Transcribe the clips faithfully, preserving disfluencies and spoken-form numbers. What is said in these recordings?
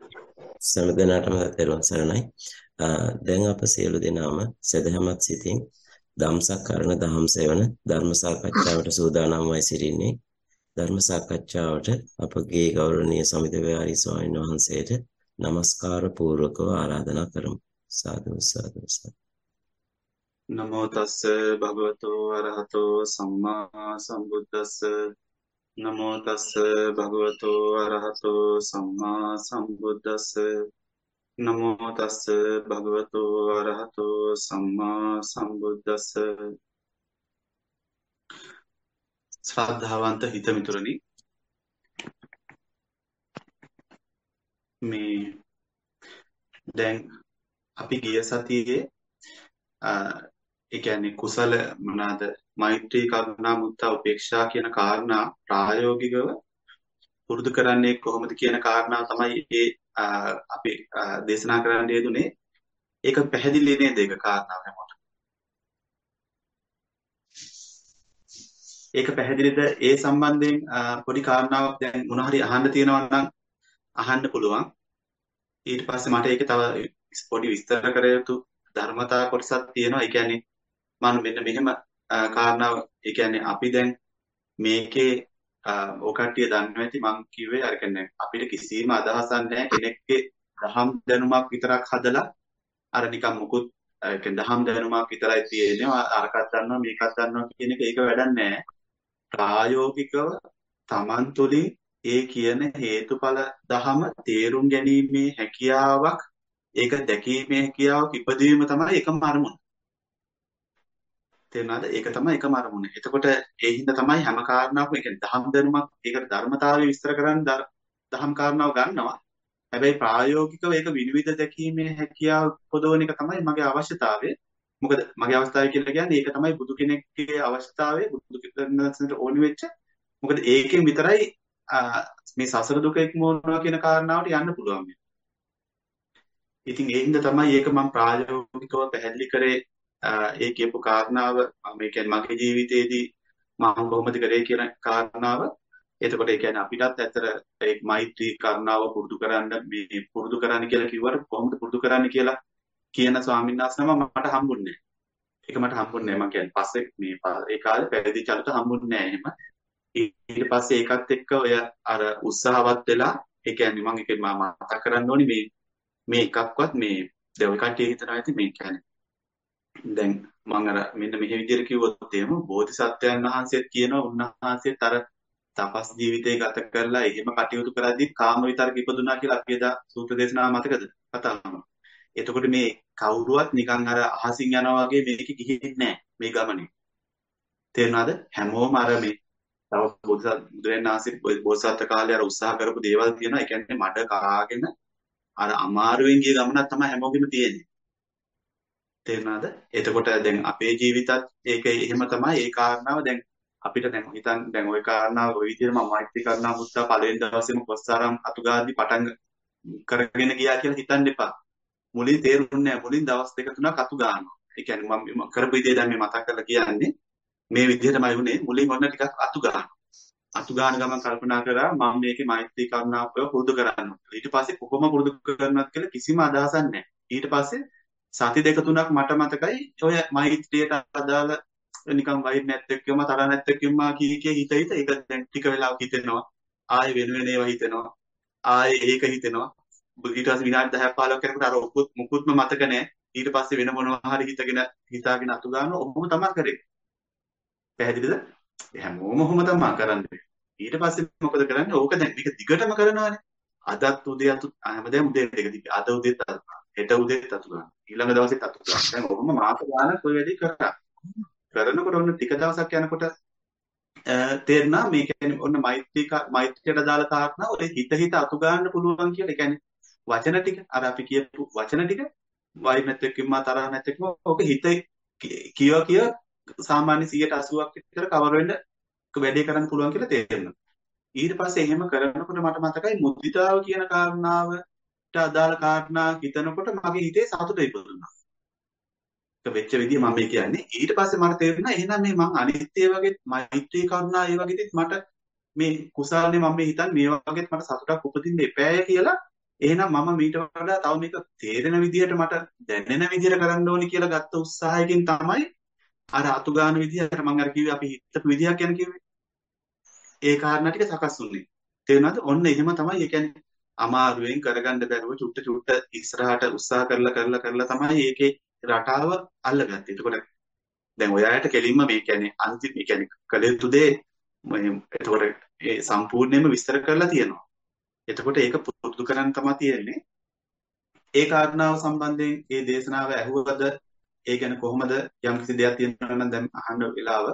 සෑම තෙරුවන් සරණයි. අ, දැන් අප සියලු දෙනාම සදහමත් සිතින් ධම්සක් කරන දහම් සෙවන ධර්ම සාකච්ඡාවට සූදානම් වයි සිටින්නේ. ධර්ම සාකච්ඡාවට අපගේ ගෞරවනීය සමිතවිහාරී ස්වාමීන් වහන්සේට নমස්කාර පූර්වකව ආරාධනා කරමු. සාදු සාදු සාදු. නමෝ තස්ස භගවතු අරහතෝ සම්මා සම්බුද්දස්ස නමෝ තස්ස භගවතු අරහතෝ සම්මා සම්බුද්දස්ස නමෝ තස්ස භගවතු අරහතෝ සම්මා සම්බුද්දස්ස ශ්‍රද්ධාවන්ත හිතමිතුරනි මේ දැන් අපි ගිය සතියේ ඒ කියන්නේ කුසල මොනවාද මෛත්‍රී කරුණා මුත්තා උපේක්ෂා කියන කාරණා ප්‍රායෝගිකව පුරුදු කරන්නේ කොහොමද කියන කාරණාව තමයි ඒ අපි දේශනා කරන්න යෙදුනේ. ඒක පැහැදිලි නේද ඒක කාරණාව හැමෝට? ඒක පැහැදිලිද? ඒ සම්බන්ධයෙන් පොඩි කාරණාවක් දැන් මොන හරි අහන්න තියෙනවා නම් අහන්න පුළුවන්. ඊට පස්සේ මට ඒක තව පොඩි විස්තර කර යුතු ධර්මතා කොටසක් තියෙනවා. ඒ කියන්නේ මම මෙන්න මෙහෙම කාරණාව ඒ කියන්නේ අපි දැන් මේකේ ඔකට්ටිය දන්නවා ඇති මං කිව්වේ අර කියන්නේ අපිට කිසිම අදහසක් නැහැ කෙනෙක්ගේ දහම් දැනුමක් විතරක් හදලා අර නිකන් මුකුත් ඒ කියන්නේ දහම් දැනුමක් විතරයි තියෙන්නේ අරකක් දන්නවා මේකක් දන්නවා කියන එක ඒක වැඩක් නැහැ. ප්‍රායෝගිකව Taman තුලින් ඒ කියන හේතුඵල දහම තේරුම් ගැනීමේ හැකියාවක් ඒක දැකීමේ හැකියාවක් ඉපදීම තමයි එකම අරමුණ. තේරුණාද? ඒක තමයි එකම අරමුණ. එතකොට ඒ හින්දා තමයි හැම කාරණාවකම ඒ කියන්නේ දහම් දැනුමක් ඒකට ධර්මතාවය විස්තර කරන්න දහම් කාරණාව ගන්නවා. හැබැයි ප්‍රායෝගිකව ඒක විනිවිද දැකීමේ හැකියාව පොදවන එක තමයි මගේ අවශ්‍යතාවය. මොකද මගේ අවස්ථාවය කියලා කියන්නේ ඒක තමයි බුදු කෙනෙක්ගේ අවශ්‍යතාවය බුදු කෙනෙකුට ඕනි වෙච්ච. මොකද ඒකෙන් විතරයි මේ සසර දුක ඉක්මවනවා කියන කාරණාවට යන්න පුළුවන්. ඉතින් ඒ හින්දා තමයි ඒක මම ප්‍රායෝගිකව පැහැදිලි කරේ ඒ කියපු කාරණාව මේ කියන්නේ මගේ ජීවිතේදී මම කොහොමද කරේ කියන කාරණාව. එතකොට ඒ කියන්නේ අපිටත් ඇත්තට ඒ මෛත්‍රී කරුණාව පුරුදු කරන්න මේ පුරුදු කරන්න කියලා කිව්වට කොහොමද පුරුදු කරන්න කියලා කියන ස්වාමීන් වහන්සේ නම මට හම්බුන්නේ නැහැ. ඒක මට හම්බුන්නේ නැහැ. මම කියන්නේ පස්සේ මේ ඒ කාලේ පැවිදි චලත හම්බුන්නේ නැහැ එහෙම. ඊට පස්සේ ඒකත් එක්ක ඔය අර උත්සාහවත් වෙලා ඒ කියන්නේ මම ඒක මම මතක් කරන්න ඕනි මේ මේ එකක්වත් මේ දැන් ඔය කට්ටිය හිතනවා ඇති මේ කියන්නේ දැන් මම අර මෙන්න මෙහෙ විදිහට කිව්වොත් එහෙම බෝධිසත්වයන් වහන්සේත් කියනවා උන්වහන්සේත් අර තපස් ජීවිතය ගත කරලා එහෙම කටයුතු කරද්දි කාම විතරක ඉපදුනා කියලා අපි එදා සූත්‍ර දේශනාව මතකද කතාවම. එතකොට මේ කවුරුවත් නිකන් අර අහසින් යනවා වගේ මේක ගිහින් නැහැ මේ ගමනේ. තේරුණාද? හැමෝම අර මේ තව බෝධිසත් බුදුරජාණන් වහන්සේ බෝසත් කාලේ අර උත්සාහ කරපු දේවල් තියෙනවා. ඒ කියන්නේ මඩ කරාගෙන අර අමාරුවෙන් ගිය ගමනක් තමයි හැමෝගෙම තියෙන්නේ. තේරුණාද? එතකොට දැන් අපේ ජීවිතත් ඒක එහෙම තමයි. ඒ කාරණාව දැන් අපිට දැන් හිතන් දැන් ওই කාරණාව ওই විදිහට මම මෛත්‍රී කරුණා මුත්තා පළවෙනි දවසේම කොස්සාරම් අතුගාද්දි පටන් කරගෙන ගියා කියලා හිතන්න එපා. මුලින් තේරුන්නේ නැහැ. මුලින් දවස් දෙක තුනක් අතු ගන්නවා. ඒ කියන්නේ මම කරපු විදිය දැන් මේ මතක් කරලා කියන්නේ මේ විදිහටමයි වුනේ. මුලින් ඔන්න ටිකක් අතු ගන්නවා. අතු ගන්න ගමන් කල්පනා කරා මම මේකේ මෛත්‍රී කරුණාව පුරුදු කරනවා. ඊට පස්සේ කොහොම පුරුදු කරනවද කියලා කිසිම අදහසක් නැහැ. ඊට පස්සේ සති දෙක තුනක් මට මතකයි ඔය මෛත්‍රියට අදාළ නිකන් වෛර නැත්තෙක්කම තරහ නැත්තෙක්කම කී කී හිත හිත ඒක දැන් ටික වෙලාවක් හිතෙනවා ආයෙ වෙන වෙන ඒවා හිතෙනවා ආයෙ ඒක හිතෙනවා ඊට පස්සේ විනාඩි දහයක් පහළොවක් කරනකොට අර ඔක්කොත් මුකුත්ම මතක නැහැ ඊට පස්සේ වෙන මොනවා හරි හිතගෙන හිතාගෙන අතු ගන්නවා ඔහොම තමයි කරේ පැහැදිලිද හැමෝම ඔහොම තමයි කරන්නේ ඊට පස්සේ මොකද කරන්නේ ඕක දැන් මේක දිගටම කරනවානේ අදත් උදේ අතු හැමදාම උදේ දෙක දිග අද උදේත් හෙට උදේත් අතු ගන්න ඊළඟ දවසෙත් අතු ගන්න දැන් ඔහොම මාස ගානක් ඔය වැඩේ කරා කරනකොට ඔන්න ටික දවසක් යනකොට තේරෙනවා මේ කියන්නේ ඔන්න මෛත්‍රී මෛත්‍රියට දාලා කාරණා ඔය හිත හිත අතු ගන්න පුළුවන් කියලා. ඒ කියන්නේ වචන ටික අර අපි කියපු වචන ටික වෛර නැත්නම් තරහ නැත්නම් ඔක හිත කියව කිය සාමාන්‍ය සියයට අසූවක් විතර කවර වෙන්න වැඩේ කරන්න පුළුවන් කියලා තේරෙනවා. ඊට පස්සේ එහෙම කරනකොට මට මතකයි මුදිතාව කියන කාරණාවට අදාළ කාරණා හිතනකොට මගේ හිතේ සතුට ඉපදුණා. වෙච්ච විදිය මම මේ කියන්නේ ඊට පස්සේ මට තේරුණා එහෙනම් මේ මං අනිත්‍ය වගේ මෛත්‍රී කරුණා ඒ වගේත් මට මේ කුසාලනේ මම මේ හිතන්නේ මේ වගේත් මට සතුටක් උපදින්න එපාය කියලා එහෙනම් මම මීට වඩා තව මේක තේරෙන විදියට මට දැනෙන විදියට කරන්න ඕනි කියලා ගත්ත උත්සාහයකින් තමයි අර අතු ගන්න විදියට මම අර කිව්වේ අපි හිතපු විදියක් ගැන කිව්වේ. ඒ කාරණා ටික සකස් වුනේ. තේරුණාද? ඔන්න එහෙම තමයි. ඒ කියන්නේ අමාරුවෙන් කරගන්න බැරුව චුට්ට චුට්ට ඉස්සරහට උත්සාහ කරලා කරලා කරලා තමයි ඒකේ රටාව අල්ලගත්තේ. එතකොට දැන් ඔයාලට කෙලින්ම මේ කියන්නේ අන්තිම මේ කියන්නේ කළ යුතු දේ මේ එතකොට ඒ සම්පූර්ණයෙන්ම විස්තර කරලා තියෙනවා. එතකොට ඒක පුරුදු කරන්න තමයි තියෙන්නේ. ඒ කාරණාව සම්බන්ධයෙන් ඒ දේශනාව ඇහුවද ඒ ගැන කොහොමද යම් කිසි දෙයක් තියෙනවා නම් දැන් අහන්න වෙලාව.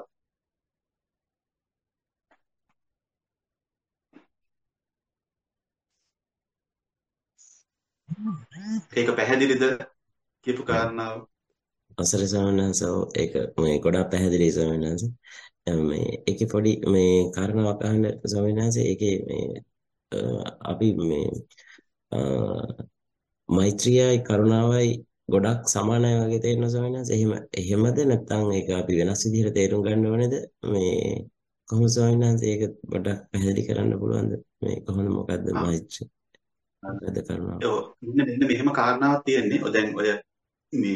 ඒක පැහැදිලිද කියපු කාරණාව? අවසරයි ස්වාමීන් වහන්සේ. ඔව්, ඒක මේ ගොඩාක් පැහැදිලි ස්වාමීන් වහන්සේ. මේ ඒකේ පොඩි මේ කාරණාවක් අහන්න ස්වාමීන් වහන්සේ. ඒකේ මේ අ, අපි මේ අ, මෛත්‍රියයි කරුණාවයි ගොඩක් සමානයි වගේ තේරෙනවා ස්වාමීන් වහන්සේ. එහෙම එහෙමද නැත්නම් ඒක අපි වෙනස් විදිහට තේරුම් ගන්න ඕනේද? මේ කොහොමද ස්වාමීන් වහන්සේ ඒක ගොඩක් පැහැදිලි කරන්න පුළුවන්ද? මේ කොහොමද මොකද්ද ආ මෛත්‍රිය? මොකද්ද කරුණාව? ඔව් මෙන්න මෙන්න මෙහෙම කාරණාවක් තියෙන්නේ. ඔය දැන් ඔය මේ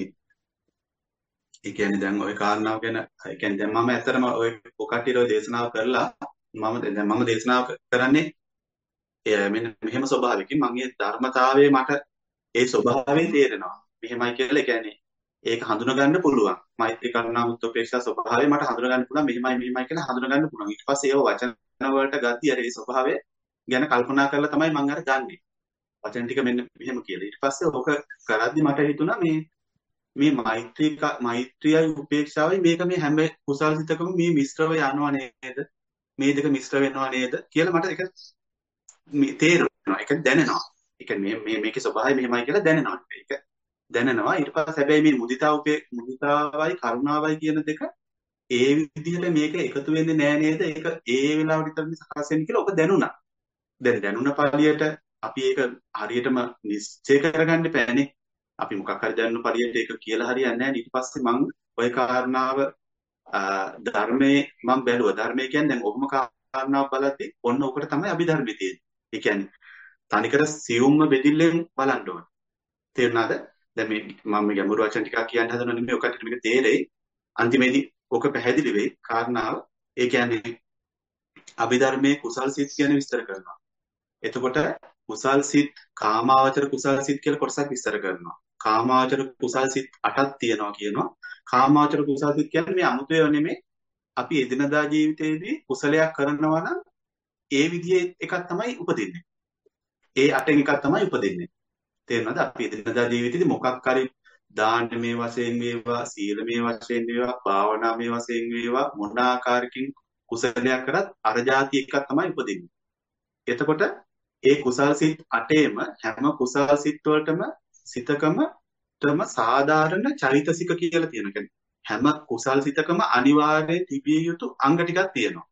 ඒ කියන්නේ දැන් ওই කාරණාව ගැන ඒ කියන්නේ දැන් මම ඇත්තටම ওই ඔකටිර ඔය දේශනාව කරලා මම දැන් මම දේශනාව කරන්නේ එය මෙන්න මෙහෙම ස්වභාවයකින් මම මේ ධර්මතාවයේ මට ඒ ස්වභාවය තේරෙනවා. මෙහෙමයි කියලා ඒ කියන්නේ ඒක හඳුනා ගන්න පුළුවන්. මෛත්‍රී කරුණා මුත් උපේක්ෂා ස්වභාවය මට හඳුනා ගන්න පුළුවන්. මෙහෙමයි මෙහෙමයි කියලා හඳුනා ගන්න පුළුවන්. ඊට පස්සේ ඒව වචන වලට ගatti අර ඒ ස්වභාවය ගැන කල්පනා කරලා තමයි මම අර ගන්නෙ. වචන ටික මෙන්න මෙහෙම කියලා. ඊට පස්සේ ඕක කරද්දි මට හිතුණා මේ මේ මෛත්‍රී ක- මෛත්‍රියයි උපේක්ෂාවයි මේක මේ හැම කුසල් සිතකම මේ මිශ්‍රව යනවා නේද? මේ දෙක මිශ්‍ර වෙනවා නේද කියලා මට ඒක මේ තේරෙනවා. ඒක දැනෙනවා. ඒ කියන්නේ මේ මේ මේකේ ස්වභාවය මෙහෙමයි කියලා දැනෙනවා. ඒක දැනෙනවා. ඊට පස්සේ හැබැයි මේ මුදිතා උපේ මුදිතාවයි කරුණාවයි කියන දෙක ඒ විදිහට මේක එකතු වෙන්නේ නෑ නේද? ඒක ඒ වෙලාවට විතරනේ සකස් වෙන්නේ කියලා ඔක දැනුණා. දැන් දැනුණ පළියට අපි ඒක හරියටම නිශ්චය කරගන්න බෑනේ. අපි මොකක් හරි දැනුණ පළියට ඒක කියලා හරියන්නේ නැහැ. ඊට පස්සේ මම ওই කාරණාව අ, ධර්මයේ මම බැලුවා. ධර්මයේ කියන්නේ දැන් ඔහොම කාරණාවක් බලද්දි ඔන්න ඔකට තමයි අභිධර්මයේ තියෙන්නේ. ඒ කියන්නේ තනිකර සියුම්ම බෙදිල්ලෙන් බලන්න ඕන. තේරුණාද? දැන් මේ මම මේ ගැඹුරු වචන ටිකක් කියන්න හදනව නෙමෙයි. ඔකට මේක තේරෙයි. අන්තිමේදී ඔක පැහැදිලි වෙයි කාරණාව. ඒ කියන්නේ අභිධර්මයේ කුසල් සිත් කියන විස්තර කරනවා. එතකොට කුසල් සිත් කාමාවචර කුසල් සිත් කියලා කොටසක් විස්තර කරනවා. කාමාවචර කුසල් සිත් අටක් තියෙනවා කියනවා. කාමාවචර කුසල් සිත් කියන්නේ මේ අමුතුව නෙමෙයි. අපි එදිනදා ජීවිතයේදී කුසලයක් කරනවා නම් ඒ විදිහේ එකක් තමයි උපදින්නේ. ඒ අටෙන් එකක් තමයි උපදින්නේ. තේරෙනවද? අපි එදිනදා ජීවිතේදී මොකක් හරි දානමය වශයෙන් වේවා, සීලමය වශයෙන් වේවා, භාවනාමය වශයෙන් වේවා මොන ආකාරකින් කුසලයක් කරත් අර જાති එකක් තමයි උපදින්නේ. එතකොට ඒ කුසල් සිත් අටේම හැම කුසල් සිත් වලටම සිතකම තම සාධාරණ චෛතසික කියලා තියෙනවා. කියන්නේ හැම කුසල් සිතකම අනිවාර්යයෙන් තිබිය යුතු අංග ටිකක් තියෙනවා.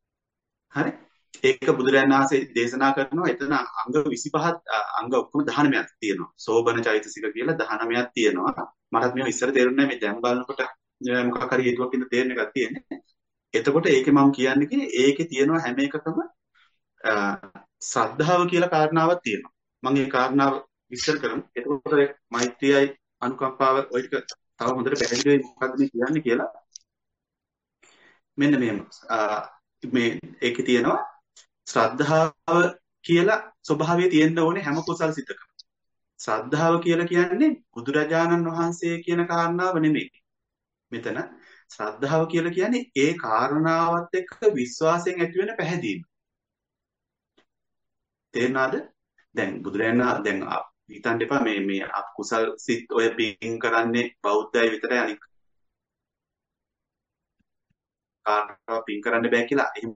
හරි? ඒක බුදුරජාණන් වහන්සේ දේශනා කරනවා. එතන අංග විසිපහක් අංග ඔක්කොම දහනවයක් තියෙනවා. සෝබන චෛතසික කියලා දහනවයක් තියෙනවා. මටත් මේව ඉස්සර තේරුන්නේ නැහැ. මේ දැන් බලනකොට අ, මොකක් හරි හේතුවක් ඉඳ තේරෙන එකක් තියෙන්නේ. එතකොට ඒකේ මම කියන්නේ ඒකේ තියෙනවා හැම එකකම අ, ශ්‍රද්ධාව කියලා කාරණාවක් තියෙනවා. මම මේ කාරණාව විස්තර කරමු. එතකොට ඒ මෛත්‍රියයි අනුකම්පාව ওই ටික තව හොඳට පැහැදිලි වෙයි මොකක්ද මේ කියන්නේ කියලා. මෙන්න මෙහෙම. අ, මේ ඒකේ තියෙනවා ශ්‍රද්ධාව කියලා ස්වභාවය තියෙන්න ඕනේ හැම කුසල් සිතකම. ශ්‍රද්ධාව කියලා කියන්නේ බුදුරජාණන් වහන්සේ කියන කාරණාව නෙමෙයි. මෙතන ශ්‍රද්ධාව කියලා කියන්නේ ඒ කාරණාවත් එක්ක විශ්වාසයෙන් ඇති වෙන පැහැදීම. තේරුණාද? දැන් බුදුරජාණන් දැන් අ- හිතන්න එපා මේ මේ අකුසල් සිත් ඔය පින් කරන්නේ බෞද්ධය විතරයි අනික කාටවත් පින් කරන්න බෑ කියලා. එහෙම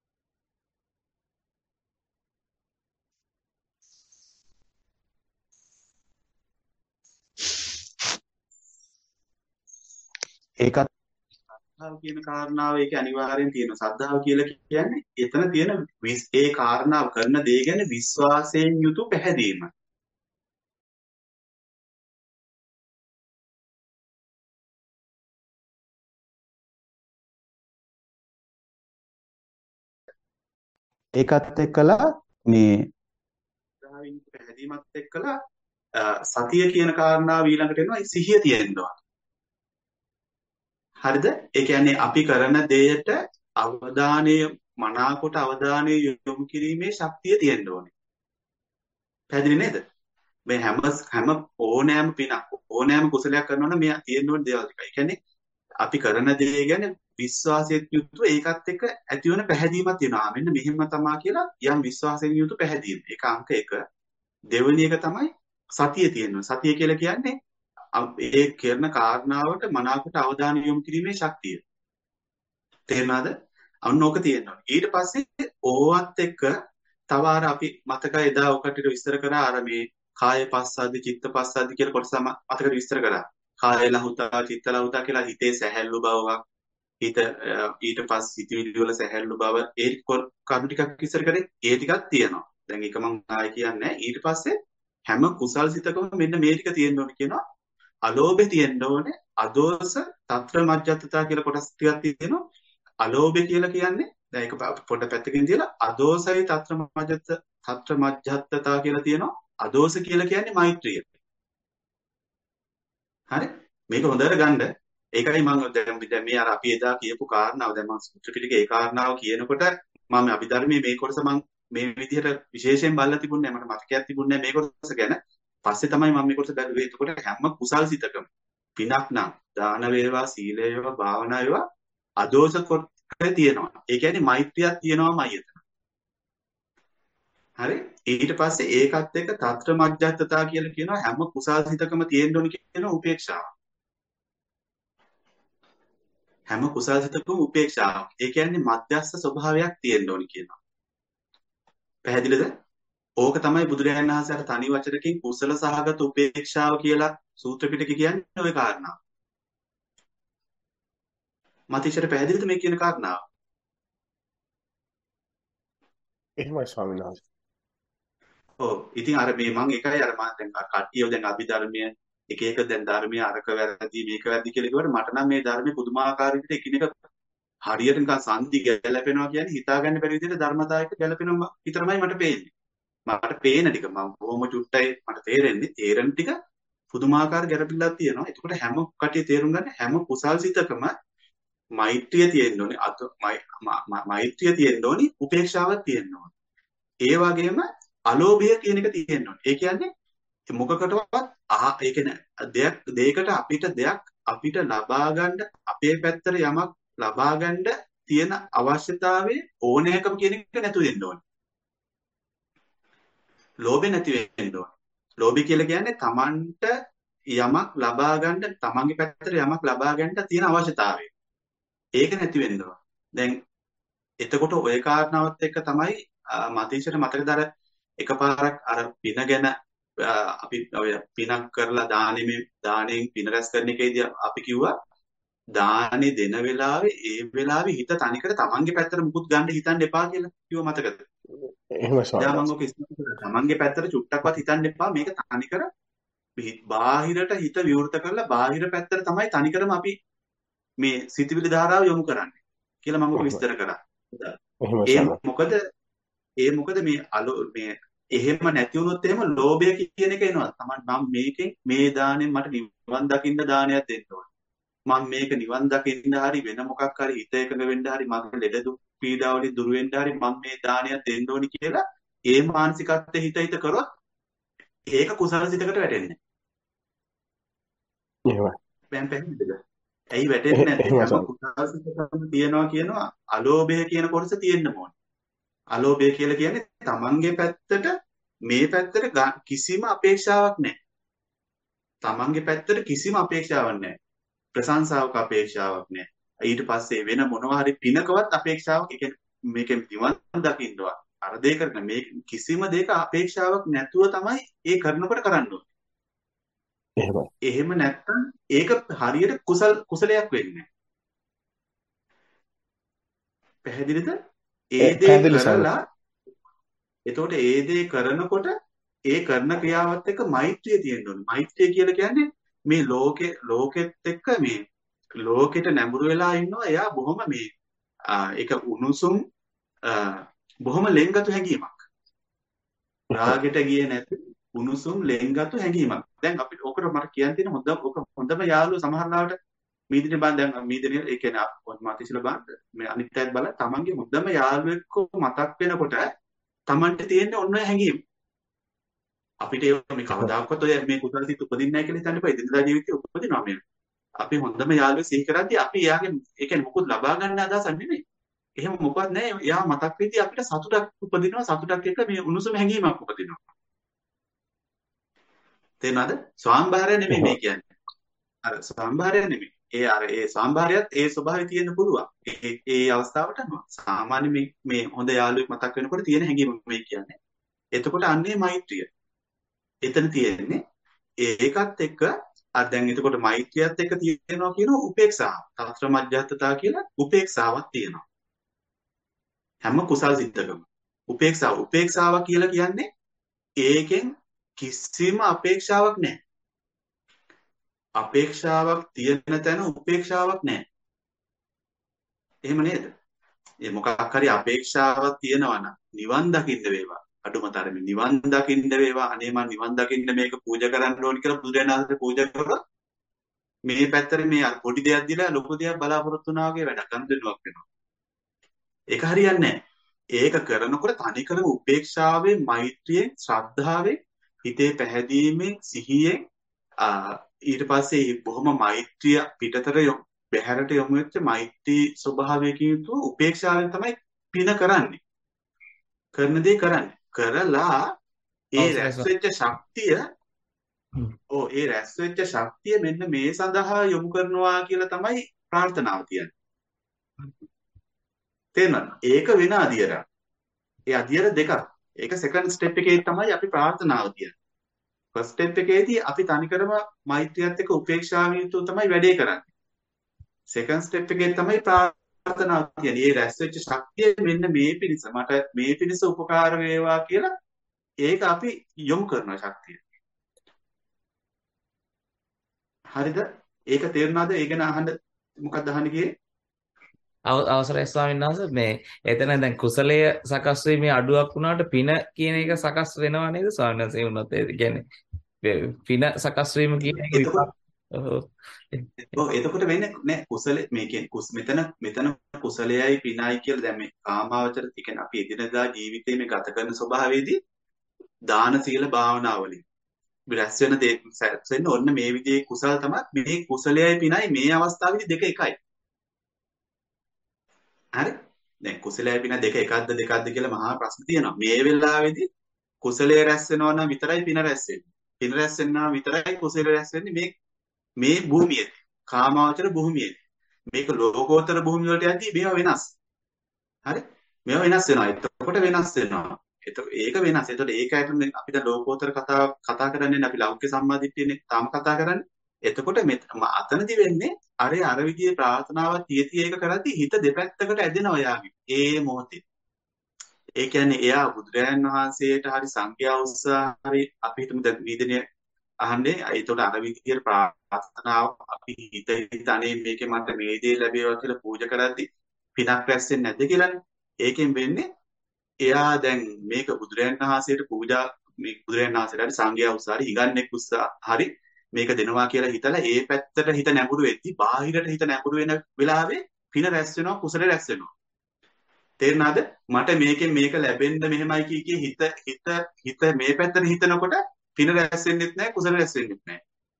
ඒකත් ශ්‍රද්ධාව කියන කාරණාව ඒක අනිවාර්යෙන් තියෙනවා. ශ්‍රද්ධාව කියලා කියන්නේ එතන තියෙන විස්- ඒ කාරණාව කරන දේ ගැන විශ්වාසයෙන් යුතු පැහැදීම. ඒකත් එක්කලා මේ ශ්‍රද්ධාවෙන් යුතු පැහැදීම පැහැදීමත් එක්කලා සතිය කියන කාරණාව ඊළඟට එනවා සිහිය තියෙනවා. හරිද? ඒ කියන්නේ අපි කරන දෙයට අවධානය මනාකොට අවධානය යොමු කිරීමේ ශක්තිය තියෙන්න ඕනේ. පැහැදිලි නේද? මේ හැම හැම ඕනෑම පිනක් ඕනෑම කුසලයක් කරනවා නම් මේ තියෙන්න ඕන දේවල් ටිකයි. ඒ කියන්නේ අපි කරන දේ ගැන විශ්වාසයෙන් යුතුව ඒකත් එක්ක ඇතිවන පැහැදීමක් තියෙනවා. මෙන්න මෙහෙම තමා කියලා යම් විශ්වාසයෙන් යුතු පැහැදීම. ඒක අංක එක. දෙවෙනි එක තමයි සතිය තියෙනවා. සතිය කියලා කියන්නේ ඒ කරන කාරණාවට මනාකොට අවධානය යොමු කිරීමේ ශක්තිය. තේරුණාද? අන්න ඕක තියෙනවා. ඊට පස්සේ ඕවත් එක්ක තව අර අපි මතක එදා ඔකට විස්තර කරා අර මේ කාය පස්සද්දි චිත්ත පස්සද්දි කියලා කොටස මතකද විස්තර කරා. කාය ලහුතා චිත්ත ලහුතා කියලා හිතේ සැහැල්ලු බවක් හිත ඊට පස්සේ හිතවිලි වල සැහැල්ලු බව ඒ කරුණු ටිකක් විස්තර කරේ. ඒ ටිකක් තියෙනවා. දැන් ඒක මම ආයෙ කියන්නේ. ඊට පස්සේ හැම කුසල් සිතකම මෙන්න මේ ටික තියෙන්න ඕනේ කියනවා. අලෝභය තියෙන්න ඕනේ. අදෝස తත්‍ර මජ්ජත්තතා කියලා කොටස් ටිකක් තියෙනවා. අලෝභය කියලා කියන්නේ දැන් ඒක පොඩ පැත්තකින් තියලා අදෝසයි తත්‍ර මජ්ජත්ත తත්‍ර මජ්ජත්තතා කියලා තියෙනවා. අදෝස කියලා කියන්නේ මෛත්‍රිය. හරි? මේක හොඳට ගන්න. ඒකයි මම දැන් දැන් මේ අර අපි එදා කියපු කාරණාව දැන් මම සූත්‍ර පිටකේ ඒ කාරණාව කියනකොට මම අභිධර්මයේ මේ කොටස මම මේ විදිහට විශේෂයෙන් බලලා තිබුණේ නැහැ. මට මතකයක් තිබුණේ නැහැ මේ කොටස ගැන. පස්සේ තමයි මම මේ කොටස බැලුවේ. එතකොට හැම කුසල් සිතකම පිනක් නම් දාන වේවා, සීල වේවා, භාවනා වේවා අදෝස කොට තියෙනවා. ඒ කියන්නේ මෛත්‍රියක් තියෙනවාමයි එතන. හරි? ඊට පස්සේ ඒකත් එක්ක తත්‍ර මජ්ජත්තතා කියලා කියනවා හැම කුසල් සිතකම තියෙන්න ඕන කියන උපේක්ෂාව. හැම කුසල් සිතකම උපේක්ෂාවක්. ඒ කියන්නේ මධ්‍යස්ථ ස්වභාවයක් තියෙන්න ඕනි කියනවා. පැහැදිලිද? ඕක තමයි බුදුරජාණන් වහන්සේ අර තනි වචනකින් කුසල සහගත උපේක්ෂාව කියලා සූත්‍ර පිටකේ කියන්නේ ওই කාරණාව. මතිෂර පැහැදිලිද මේ කියන කාරණාව? එහෙමයි ස්වාමීන් වහන්සේ. ඔව්. ඉතින් අර මේ මම එකයි අර මම දැන් කට්ටියව දැන් අභිධර්මයේ එක එක දැන් ධර්මයේ අරක වැරදි මේක වැරදි කියලා කිව්වට මට නම් මේ ධර්මයේ පුදුමාකාර විදිහට එකිනෙක හරියට නිකන් සංදි ගැලපෙනවා කියන්නේ හිතාගන්න බැරි විදිහට ධර්මතාවයක ගැලපෙනවා විතරමයි මට පේන්නේ. මට පේන ටික මම බොහොම චුට්ටයි මට තේරෙන්නේ. තේරෙන ටික පුදුමාකාර ගැළපෙල්ලක් තියෙනවා. එතකොට හැම කටිය තේරුම් ගන්න හැම කුසල් සිතකම මෛත්‍රිය තියෙන්න ඕනේ. අත මෛත්‍රිය තියෙන්න ඕනේ, උපේක්ෂාවක් තියෙන්න ඕනේ. ඒ වගේම අලෝභය කියන එක තියෙන්න ඕනේ. ඒ කියන්නේ මොකකටවත් ආ ඒ කියන්නේ දෙයක් දෙයකට අපිට දෙයක් අපිට ලබා ගන්න අපේ පැත්තට යමක් ලබා ගන්න තියෙන අවශ්‍යතාවයේ ඕනෑකම කියන එක නැතු වෙන්න ඕනේ. ලෝභය නැති වෙන්න ඕනේ. ලෝභය කියලා කියන්නේ Tamanට යමක් ලබා ගන්න, Tamanගේ පැත්තට යමක් ලබා ගන්න තියෙන අවශ්‍යතාවය. ඒක නැති වෙන්න ඕනේ. දැන් එතකොට ওই කාරණාවත් එක්ක තමයි මතීෂට මතකද අර එකපාරක් අර පින ගැන අපි ඔය පිනක් කරලා දානෙමේ දාණයෙන් පින රැස් කරන එකේදී අපි කිව්වා දානි දෙන වෙලාවේ ඒ වෙලාවේ හිත තනිකර Tamanගේ පැත්තට මුකුත් ගන්න හිතන්න එපා කියලා කිව්ව මතකද? එහෙම ස්වාමීන් මම ඔක තමන්ගේ පැත්තට චුට්ටක්වත් හිතන්න එපා. මේක තනිකර බාහිරට හිත විවෘත කරලා බාහිර පැත්තට තමයි තනිකරම අපි මේ සිතිවිලි ධාරාව යොමු කරන්නේ කියලා මම ඔක විස්තර කරා. ඒ මොකද ඒ මොකද මේ අලෝ මේ එහෙම නැති වුණොත් එහෙම ලෝභය කියන එක එනවා. තමන් මම මේකෙන් මේ දාණයෙන් මට නිවන් දකින්න දානයක් දෙන්න ඕනේ. මම මේක නිවන් දකින්න හරි වෙන මොකක් හරි හිත එකඟ වෙන්න හරි මගේ ලෙඩ දුක් පීඩාවලින් දුර වෙන්න හරි මම මේ දානයක් දෙන්න ඕනි කියලා ඒ මානසිකත්වයේ හිත හිත කරොත් ඒක කුසල සිතකට වැටෙන්නේ. එහෙමයි. දැන් පැහැදිලිද? ඇයි වැටෙන්නේ නැත්තේ? කුසල සිතකම තියනවා කියනවා අලෝභය කියන කොටස තියෙන්න ඕනේ. අලෝභය කියලා කියන්නේ තමන්ගේ පැත්තට මේ පැත්තට කිසිම අපේක්ෂාවක් නැහැ. තමන්ගේ පැත්තට කිසිම අපේක්ෂාවක් නැහැ. ප්‍රශංසාවක අපේක්ෂාවක් නැහැ. ඊට පස්සේ වෙන මොනවා හරි පිනකවත් අපේක්ෂාවක් ඒ කියන්නේ මේකෙන් නිවන් දකින්නවා. අර දෙය කරන මේ කිසිම දෙයක අපේක්ෂාවක් නැතුව තමයි ඒ කරනකොට කරන්න ඕනේ. එහෙමයි. එහෙම නැත්නම් ඒක හරියට කුසල කුසලයක් වෙන්නේ. පැහැදිලිද? ඒ දේ කරලා එතකොට ඒ දේ කරනකොට ඒ කරන ක්‍රියාවත් එක්ක මෛත්‍රිය තියෙන්න ඕනේ. මෛත්‍රිය කියලා කියන්නේ මේ ලෝකේ ලෝකෙත් එක්ක මේ ලෝකෙට නැඹුරු වෙලා ඉන්නවා. එයා බොහොම මේ ඒක උණුසුම් බොහොම ලෙන්ගතු හැඟීමක්. රාගෙට ගියේ නැති උණුසුම් ලෙන්ගතු හැඟීමක්. දැන් අපිට ඔකට මට කියන්න තියෙන හොඳ ඔක හොඳම යාළුවෝ සමහරවිට මීදිනේ බං දැන් මීදිනේ ඒ කියන්නේ මාතිසිල බං මේ අනිත් පැත්ත බල තමන්ගේ හොඳම යාළුවෙක්ව මතක් වෙනකොට තමන්ට තියෙන ඔන්න ඔය හැඟීම. අපිට ඒක මේ කවදාකවත් ඔය මේ කුසල සිත් උපදින්නේ නැහැ කියලා හිතන්න එපා. එදිනදා ජීවිතේ උපදිනවා මේ. අපි හොඳම යාළුවෙක් සිහි කරද්දී අපි එයාගේ ඒ කියන්නේ මොකද ලබා ගන්න අදහසක් නෙමෙයි. එහෙම මොකවත් නැහැ. එයා මතක් වෙද්දී අපිට සතුටක් උපදිනවා. සතුටක් එක්ක මේ උණුසුම හැඟීමක් උපදිනවා. තේරෙනවද? ස්වාම්භාරය නෙමෙයි මේ කියන්නේ. අර ස්වාම්භාරය නෙමෙයි. ඒ අර ඒ ස්වාම්භාරයත් ඒ ස්වභාවය තියෙන්න පුළුවන්. ඒ ඒ අවස්ථාවට අනුව. සාමාන්‍ය මේ මේ හොඳ යාළුවෙක් මතක් වෙනකොට තියෙන හැඟීම මේ කියන්නේ. එතකොට අන්නේ මෛත්‍රිය. එතන තියෙන්නේ ඒකත් එක්ක අර දැන් එතකොට මෛත්‍රියත් එක්ක තියෙනවා කියන උපේක්ෂාව. තත්ත්ව මධ්‍යස්ථතා කියලා උපේක්ෂාවක් තියෙනවා. හැම කුසල් සිද්ධකම. උපේක්ෂාව උපේක්ෂාව කියලා කියන්නේ ඒකෙන් කිසිම අපේක්ෂාවක් නැහැ. අපේක්ෂාවක් තියෙන තැන උපේක්ෂාවක් නැහැ. එහෙම නේද? ඒ මොකක් හරි අපේක්ෂාවක් තියෙනවා නම් නිවන් දකින්න වේවා. අඩුම තරමේ නිවන් දකින්න වේවා. අනේ මම නිවන් දකින්න මේක පූජා කරන්න ඕනි කියලා බුදුරජාණන් වහන්සේ පූජා කරලා මේ පැත්තට මේ අර පොඩි දෙයක් දීලා ලොකු දෙයක් බලාපොරොත්තු වුණා වගේ වැඩක් අන්දනුවක් වෙනවා. ඒක හරියන්නේ නැහැ. ඒක කරනකොට තනිකරම උපේක්ෂාවෙන්, මෛත්‍රියෙන්, ශ්‍රද්ධාවෙන්, හිතේ පැහැදීමෙන්, සිහියෙන් ඊට පස්සේ බොහොම මෛත්‍රිය පිටතට බැහැරට යොමු වෙච්ච මෛත්‍රී ස්වභාවයකින් යුතුව උපේක්ෂාවෙන් තමයි පින කරන්නේ. කරන දේ කරන්නේ. කරලා ඒ රැස් වෙච්ච ශක්තිය ඕ ඒ රැස් වෙච්ච ශක්තිය මෙන්න මේ සඳහා යොමු කරනවා කියලා තමයි ප්‍රාර්ථනාව කියන්නේ. තේරෙනවද? ඒක වෙන අදියරක්. ඒ අදියර දෙකක්. ඒක සෙකන්ඩ් ස්ටෙප් එකේ තමයි අපි ප්‍රාර්ථනාව කියන්නේ. ෆස්ට් ස්ටෙප් එකේදී අපි තනිකරම මෛත්‍රියත් එක්ක උපේක්ෂාවෙන් යුතුව තමයි වැඩේ කරන්නේ. සෙකන්ඩ් ස්ටෙප් එකේ තමයි ප්‍රාර්ථනාව කියන්නේ. මේ රැස් වෙච්ච ශක්තිය මෙන්න මේ පිණිස මට මේ පිණිස උපකාර වේවා කියලා ඒක අපි යොමු කරන ශක්තිය. හරිද? ඒක තේරුණාද? ඒ ගැන අහන්න මොකක්ද අහන්න කියේ? අවසරයි ස්වාමීන් වහන්සේ මේ එතන දැන් කුසලයේ සකස් වීමේ අඩුවක් වුණාට පින කියන එක සකස් වෙනව නේද ස්වාමීන් වහන්සේ වුණත් ඒ කියන්නේ පින සකස් වීම කියන එක විපාක ඔව් එතකොට වෙන්නේ නෑ කුසල මේ කියන්නේ කුස් මෙතන මෙතන කුසලයයි පිනයි කියලා දැන් මේ කාමාවචර කියන්නේ අපි එදිනදා ජීවිතේ මේ ගත කරන ස්වභාවයේදී දාන සීල භාවනාවලින් විරස් වෙන දේ සැරසෙන්න ඔන්න මේ විදිහේ කුසල තමයි මේ කුසලයයි පිනයි මේ අවස්ථාවේදී දෙක එකයි. හරි? දැන් කුසලයයි පින දෙක එකක්ද දෙකක්ද කියලා මහා ප්‍රශ්න තියෙනවා. මේ වෙලාවේදී කුසලයේ රැස් වෙනවා නම් විතරයි පින රැස් වෙන්නේ. පින රැස් වෙනවා විතරයි කුසලයේ රැස් වෙන්නේ මේ මේ භූමියේදී. කාමාවචර භූමියේදී. මේක ලෝකෝත්තර භූමිය වලට යද්දී මේවා වෙනස්. හරි? මේවා වෙනස් වෙනවා. එතකොට වෙනස් වෙනවා. ඒක වෙනස්. එතකොට ඒකයිට අපිට ලෝකෝත්තර කතා කතා කරන්නේ අපි ලෞකික සම්මාදිට්ඨියනේ තාම කතා කරන්නේ. එතකොට අතනදි වෙන්නේ අර අර විදිහේ ප්‍රාර්ථනාවක් තියති ඒක කරද්දී හිත දෙපැත්තකට ඇදෙනවා යාගේ. ඒ මොහොතේ. ඒ කියන්නේ එයා බුදුරජාණන් වහන්සේට හරි සංඝයා උස්සා හරි අපි හිතමු දැන් වීදිනේ අහන්නේ ඒතකොට අර විදිහේ ප්‍රාර්ථනාව අපි හිත හිත අනේ මේකේ මට මේ දේ ලැබේවා කියලා පූජා කරද්දී පිනක් රැස් වෙන්නේ නැද්ද කියලානේ. ඒකෙන් වෙන්නේ එයා දැන් මේක බුදුරජාණන් වහන්සේට පූජා මේ බුදුරජාණන් වහන්සේට හරි සංඝයා උස්සා හරි හිඟන්නෙක් උස්සා හරි මේක දෙනවා කියලා හිතලා ඒ පැත්තට හිත නැඹුරු වෙද්දි බාහිරට හිත නැඹුරු වෙන වෙලාවේ පින රැස් වෙනවා කුසල රැස් වෙනවා. තේරුණාද? මට මේකෙන් මේක ලැබෙන්න මෙහෙමයි කී කී හිත හිත හිත මේ පැත්තට හිතනකොට පින රැස් වෙන්නෙත් නැහැ කුසල රැස් වෙන්නෙත් නැහැ.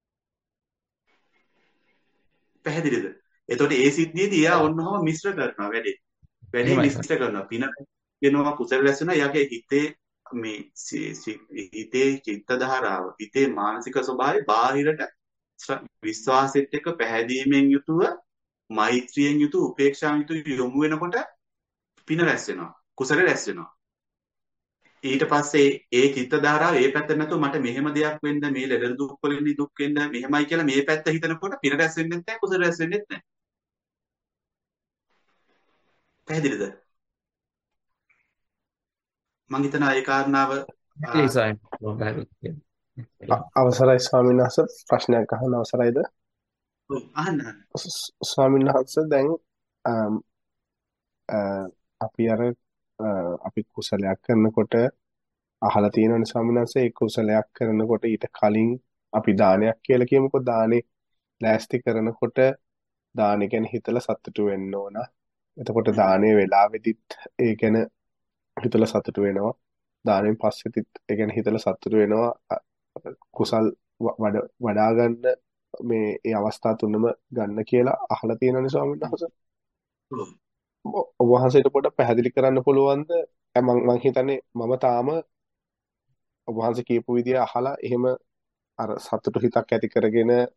පැහැදිලිද? එතකොට ඒ සිද්ධියේදී එයා ඔන්නෝම මිශ්‍ර කරනවා වැඩේ. වැඩේ මිශ්‍ර කරනවා. පින වෙනවා කුසල රැස් වෙනවා. එයාගේ හිතේ මේ හිතේ චිත්ත ධාරාව හිතේ මානසික ස්වභාවය බාහිරට විශ්වාසෙත් එක්ක පැහැදීමෙන් යුතුව මෛත්‍රියෙන් යුතුව උපේක්ෂාවෙන් යුතුව යොමු වෙනකොට පින රැස් වෙනවා කුසල රැස් වෙනවා ඊට පස්සේ ඒ චිත්ත ධාරාව ඒ පැත්ත නැතුව මට මෙහෙම දෙයක් වෙන්න මේ ලෙඩ දුක් වලින් දුක් වෙන්න මෙහෙමයි කියලා මේ පැත්ත හිතනකොට පින රැස් වෙන්නේ නැහැ කුසල රැස් වෙන්නේ නැහැ. පැහැදිලිද? මං හිතනවා ඒ කාරණාව අවසරයි ස්වාමීන් වහන්සේ ප්‍රශ්නයක් අහන්න අවසරයිද? අහන්න. ස්වාමීන් වහන්සේ දැන් අපි අර අපි කුසලයක් කරනකොට අහලා තියෙනවනේ ස්වාමීන් වහන්සේ ඒ කුසලයක් කරනකොට ඊට කලින් අපි දානයක් කියලා කියමුකෝ දානේ ලෑස්ති කරනකොට දානේ ගැන හිතලා සතුටු වෙන්න ඕන. එතකොට දානේ වෙලාවෙදිත් ඒ ගැන හිතලා සතුටු වෙනවා. දානෙන් පස්සෙදිත් ඒ ගැන හිතලා සතුටු වෙනවා. අ- කුසල් ව- වඩ වඩා ගන්න මේ ඒ අවස්ථා තුනම ගන්න කියලා අහලා තියෙනවනේ ස්වාමීන් වහන්සේ. ඔව්. ඔ- ඔබ වහන්සේට පොඩ්ඩක් පැහැදිලි කරන්න පුළුවන්ද? අ, මං මං හිතන්නේ මම තාම ඔබ වහන්සේ කියපු විදිය අහලා එහෙම අර සතුටු හිතක් ඇති කරගෙන ඒ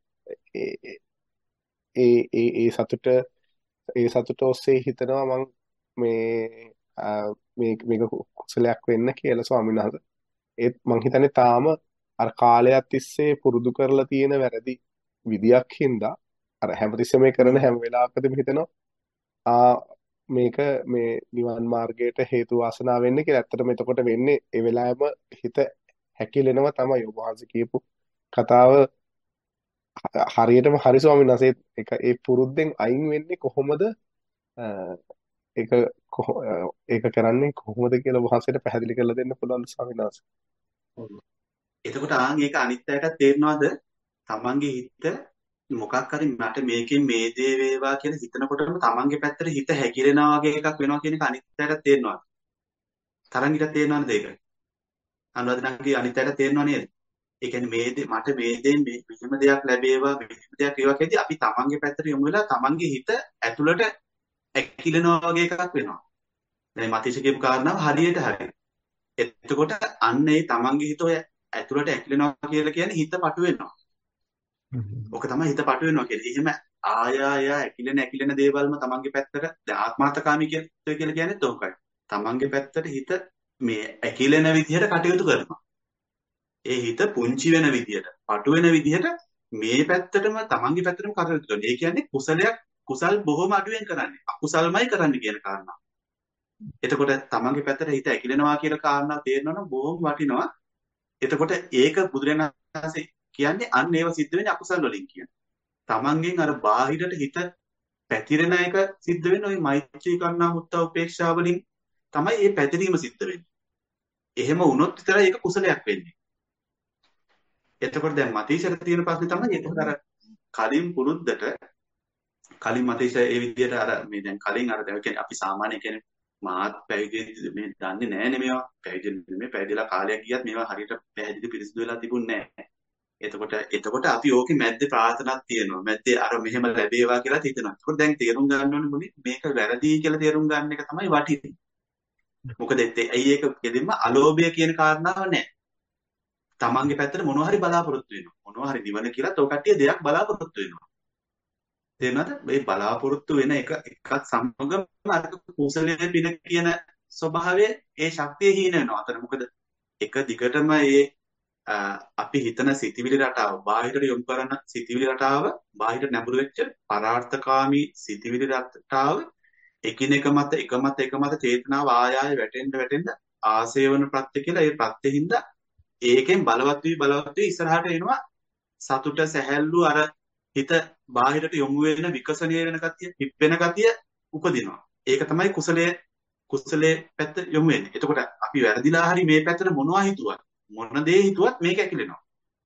ඒ ඒ ඒ සතුට ඒ සතුට ඔස්සේ හිතනවා මං මේ අ, මේ මේක කුසලයක් වෙන්න කියලා ස්වාමීන් වහන්සේ. ඒත් මං හිතන්නේ තාම අර කාලයක් තිස්සේ පුරුදු කරලා තියෙන වැරදි විදියක් හින්දා අර හැමතිස්සෙම මේ කරන හැම වෙලාවකදීම හිතනවා ආ මේක මේ නිවන් මාර්ගයට හේතු වාසනා වෙන්න කියලා. ඇත්තටම එතකොට වෙන්නේ ඒ වෙලාවෙම හිත හැකිලෙනවා තමයි ඔබ වහන්සේ කියපු කතාව හ- හරියටම හරි ස්වාමීන් වහන්සේ ඒක ඒ පුරුද්දෙන් අයින් වෙන්නේ කොහොමද අ, ඒක කොහො- අ, ඒක කරන්නේ කොහොමද කියලා ඔබ වහන්සේට පැහැදිලි කරලා දෙන්න පුළුවන් ස්වාමීන් වහන්සේ. ඔව්. එතකොට ආන් ඒක අනිත් අයටත් තේරෙනවද? තමන්ගේ හිත මොකක් හරි මට මේකෙන් මේ දේ වේවා කියලා හිතනකොටම තමන්ගේ පැත්තට හිත හැකිලෙනවා වගේ එකක් වෙනවා කියන එක අනිත් අයටත් තේරෙනවද? තරංගිට තේරෙනවද ඒක? අනුරාධ නංගි අනිත් අයට තේරෙනව නේද? ඒ කියන්නේ මේ දේ මට මේ දේ මේ මෙහෙම දෙයක් ලැබේවා මෙහෙම දෙයක් වේවා කියද්දි අපි තමන්ගේ පැත්තට යොමු වෙලා තමන්ගේ හිත ඇතුළට ඇකිලෙනවා වගේ එකක් වෙනවා. දැන් මතීෂ කියපු කාරණාව හරියට හරි. එතකොට අන්න ඒ තමන්ගේ හිත ඔය ඇතුළට ඇකිලෙනවා කියලා කියන්නේ හිත පටු වෙනවා. ඔක තමයි හිත පටු වෙනවා කියන්නේ. එහෙම ආය ආය ඇකිලෙන ඇකිලෙන දේවල්ම තමන්ගේ පැත්තට දැන් ආත්මාර්ථකාමී කියලා කියන්නේත් ඕකයි. තමන්ගේ පැත්තට හිත මේ ඇකිලෙන විදිහට කටයුතු කරනවා. ඒ හිත පුංචි වෙන විදිහට, පටු වෙන විදිහට මේ පැත්තටම තමන්ගේ පැත්තටම කටයුතු කරනවා. ඒ කියන්නේ කුසලයක් කුසල් බොහොම අඩුවෙන් කරන්නේ. අකුසල්මයි කරන්නේ කියන කාරණා. එතකොට තමන්ගේ පැත්තට හිත ඇකිලෙනවා කියලා කාරණා තේරෙනවනම් බොහොම වටිනවා. එතකොට ඒක බුදුරජාණන් වහන්සේ කියන්නේ අන්න ඒව සිද්ධ වෙන්නේ අකුසල් වලින් කියන්නේ. තමන්ගෙන් අර බාහිරට හිත පැතිරෙන එක සිද්ධ වෙන්නේ ওই මෛත්‍රී කරුණා මුත්තා උපේක්ෂා වලින් තමයි මේ පැතිරීම සිද්ධ වෙන්නේ. එහෙම වුණොත් විතරයි ඒක කුසලයක් වෙන්නේ. එතකොට දැන් මතීෂට තියෙන ප්‍රශ්නේ තමයි එතකොට අර කලින් පුරුද්දට කලින් මතීෂ ඒ විදිහට අර මේ දැන් කලින් අර දැන් කියන්නේ අපි සාමාන්‍ය කියන්නේ මාත් පැවිදි මේ දන්නේ නැහැ මේවා පැවිදි මේ පැවිදිලා කාලයක් ගියත් මේවා හරියට පැහැදිලි පිරිසිදු වෙලා තිබුණේ නැහැ. එතකොට එතකොට අපි ඕකේ මැද්දේ ප්‍රාර්ථනාවක් තියෙනවා. මැද්දේ අර මෙහෙම ලැබේවා කියලා හිතනවා. එතකොට දැන් තේරුම් ගන්න ඕනේ මොනේ මේක වැරදි කියලා තේරුම් ගන්න එක තමයි වටින්නේ. මොකද ඇයි ඒක දෙදින්ම අලෝභය කියන කාරණාව නැහැ. තමන්ගේ පැත්තට මොනවා හරි බලාපොරොත්තු වෙනවා. මොනවා හරි නිවන කියලා තෝ කට්ටිය දෙයක් බලාපොරොත්තු වෙනවා. තේරෙනවද? මේ බලාපොරොත්තු වෙන එක එකත් සමගම අර කුසලයේ පින කියන ස්වභාවය ඒ ශක්තිය හීන වෙනවා. අතන මොකද එක දිගටම මේ අපි හිතන සිතිවිලි රටාව බාහිරට යොමු කරන සිතිවිලි රටාව බාහිර නැඹුරු වෙච්ච පරාර්ථකාමී සිතිවිලි රටාව එකිනෙක මත එක මත එක මත චේතනාව ආය ආය වැටෙන්න වැටෙන්න ආසේවන ප්‍රත්‍ය කියලා ඒ ප්‍රත්‍යෙහිඳ ඒකෙන් බලවත් වී බලවත් වී ඉස්සරහට එනවා සතුට සැහැල්ලු අර හිත බාහිරට යොමු වෙන විකසණීය වෙන ගතිය හිප්පෙන ගතිය උපදිනවා. ඒක තමයි කුසලයේ කුසලයේ පැත්ත යොමු වෙන්නේ. එතකොට අපි වැරදිලා හරි මේ පැත්තට මොනවා හිතුවත් මොන දේ හිතුවත් මේක ඇකිලෙනවා.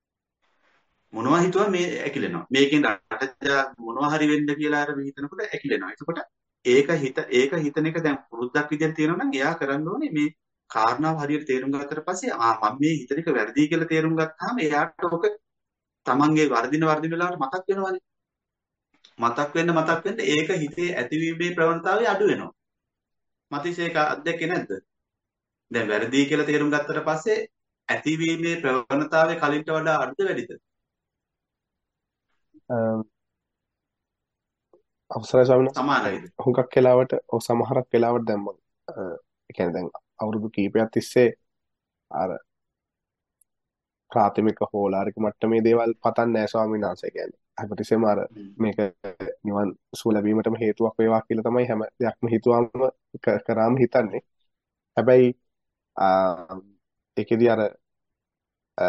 මොනවා හිතුවා මේ ඇකිලෙනවා. මේකෙන් රට මොනවා හරි වෙන්න කියලා අර හිතනකොට ඇකිලෙනවා. එතකොට ඒක හිත ඒක හිතන එක දැන් පුරුද්දක් විදිහට තියෙනවා නම් එයා කරන්න ඕනේ මේ කාරණාව හරියට තේරුම් ගත්තට පස්සේ ආ මම මේ හිතන එක වැරදි කියලා තේරුම් ගත්තාම එයාට ඔක තමන්ගේ වර්ධින වර්ධින වෙලාවට මතක් වෙනවනේ. මතක් වෙන්න මතක් වෙන්න ඒක හිතේ ඇතිවීමේ ප්‍රවණතාවය අඩු වෙනවා. මතිශේක අත්දැකේ නැද්ද? දැන් වැරදි කියලා තේරුම් ගත්තට පස්සේ ඇතිවීමේ ප්‍රවණතාවය කලින්ට වඩා අඩුද වැඩිද? අ, අවසරයි ස්වාමීන් වහන්සේ. සමානයිද? හුඟක් වෙලාවට ඔව් සමහරක් වෙලාවට දැන් මම අ, ඒ කියන්නේ දැන් අවුරුදු කීපයක් තිස්සේ අර ප්‍රාථමික හෝලාරික මට්ටමේ දේවල් පතන්නේ නැහැ ස්වාමීන් වහන්සේ. කියන්නේ හැමතිස්සෙම අර මේක නිවන් සුව ලැබීමටම හේතුවක් වේවා කියලා තමයි හැම දෙයක්ම හිතුවාම ක- කරාම හිතන්නේ. හැබැයි අ, ඒකෙදි අර අ,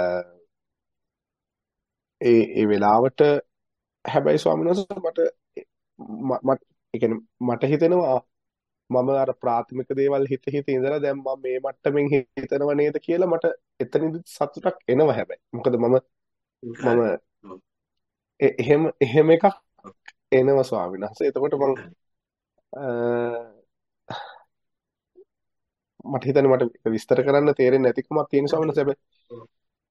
ඒ ඒ වෙලාවට හැබැයි ස්වාමීන් වහන්සේ මට ම- මට ඒ කියන්නේ මට හිතෙනවා මම අර ප්‍රාථමික දේවල් හිත හිත ඉඳලා දැන් මම මේ මට්ටමින් හිතනව නේද කියලා මට එතනදි සතුටක් එනවා හැබැයි. මොකද මම ඒක මම හරි. ඔව්. එ- එහෙම එහෙම එකක් එනවා ස්වාමීන් වහන්සේ. එතකොට මම ඒක හරි. අ, මට හිතන්නේ මට ඒක විස්තර කරන්න තේරෙන්නේ නැතිකමක් තියෙන ස්වාමීන් වහන්සේ හැබැයි. ඔව්.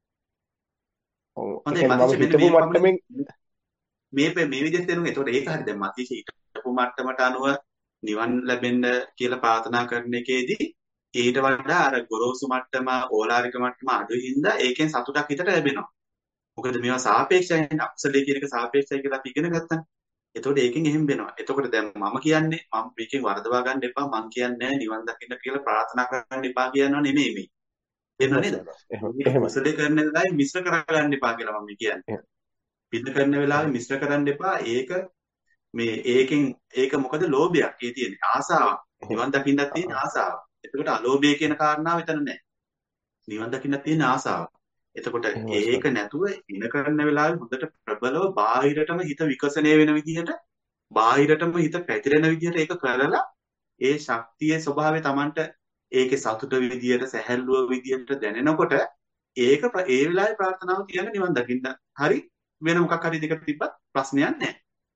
ඔව්. ඒ හොඳයි කියන්නේ මම මතීෂ මෙන්න හිතපු මේ පමණ මට්ටමින් මේ පෙ- මේ විදිහට තේරුම් එතකොට ඒක හරි දැන් මතීෂ හිතපු මට්ටමට අනුව නිවන් ලැබෙන්න කියලා ප්‍රාර්ථනා කරන එකේදී ඊට වඩා අර ගොරෝසු මට්ටම ඕලාරික මට්ටම අඩුයි හින්දා ඒකෙන් සතුටක් හිතට ලැබෙනවා. මොකද මේවා සාපේක්ෂයි අකුසලයේ කියන එක සාපේක්ෂයි කියලා අපි ඉගෙන ගත්තා. එතකොට ඒකෙන් එහෙම වෙනවා. එතකොට දැන් මම කියන්නේ මම මේකෙන් වරදවා ගන්න එපා. මම කියන්නේ නිවන් දකින්න කියලා ප්‍රාර්ථනා කරන්න එපා කියනවා නෙමෙයි මේ. තේරුණා එහෙමයි නේද? ස්වාමීන් වහන්සේ. එහෙම මේක එහෙමයි. කුසලයේ කරන වෙලාවේ මිශ්‍ර කරගන්න එපා කියලා මම කියන්නේ. එහෙම. පින්න කරන වෙලාවේ මිශ්‍ර කරන්න එපා. ඒක මේ ඒකෙන් ඒක මොකද ලෝභයක්. ඒ තියෙන්නේ ආසාවක්. එහෙම. නිවන් දකින්නත් ආ, තියෙන ආ. ආසාවක්. එතකොට අලෝභය කියන කාරණාව එතන නැහැ. නිවන් දකින්නත් තියෙන ආසාවක්. එතකොට එහෙමයි ඒක ස්වාමීන් නැතුව ඉන කරන වෙලාවේ හොඳට ප්‍රබලව බාහිරටම හිත විකසණය වෙන විදිහට බාහිරටම හිත පැතිරෙන විදිහට ඒක කරලා ඒ ශක්තියේ ස්වභාවය Tamanට ඒකේ සතුට විදියට සැහැල්ලුව විදියට දැනෙනකොට ඒක ප්‍ර- ඒ වෙලාවේ ප්‍රාර්ථනාව තියන්න නිවන් දකින්න. හරි වෙන මොකක් හරි දෙකට තිබ්බත් ප්‍රශ්නයක් නැහැ.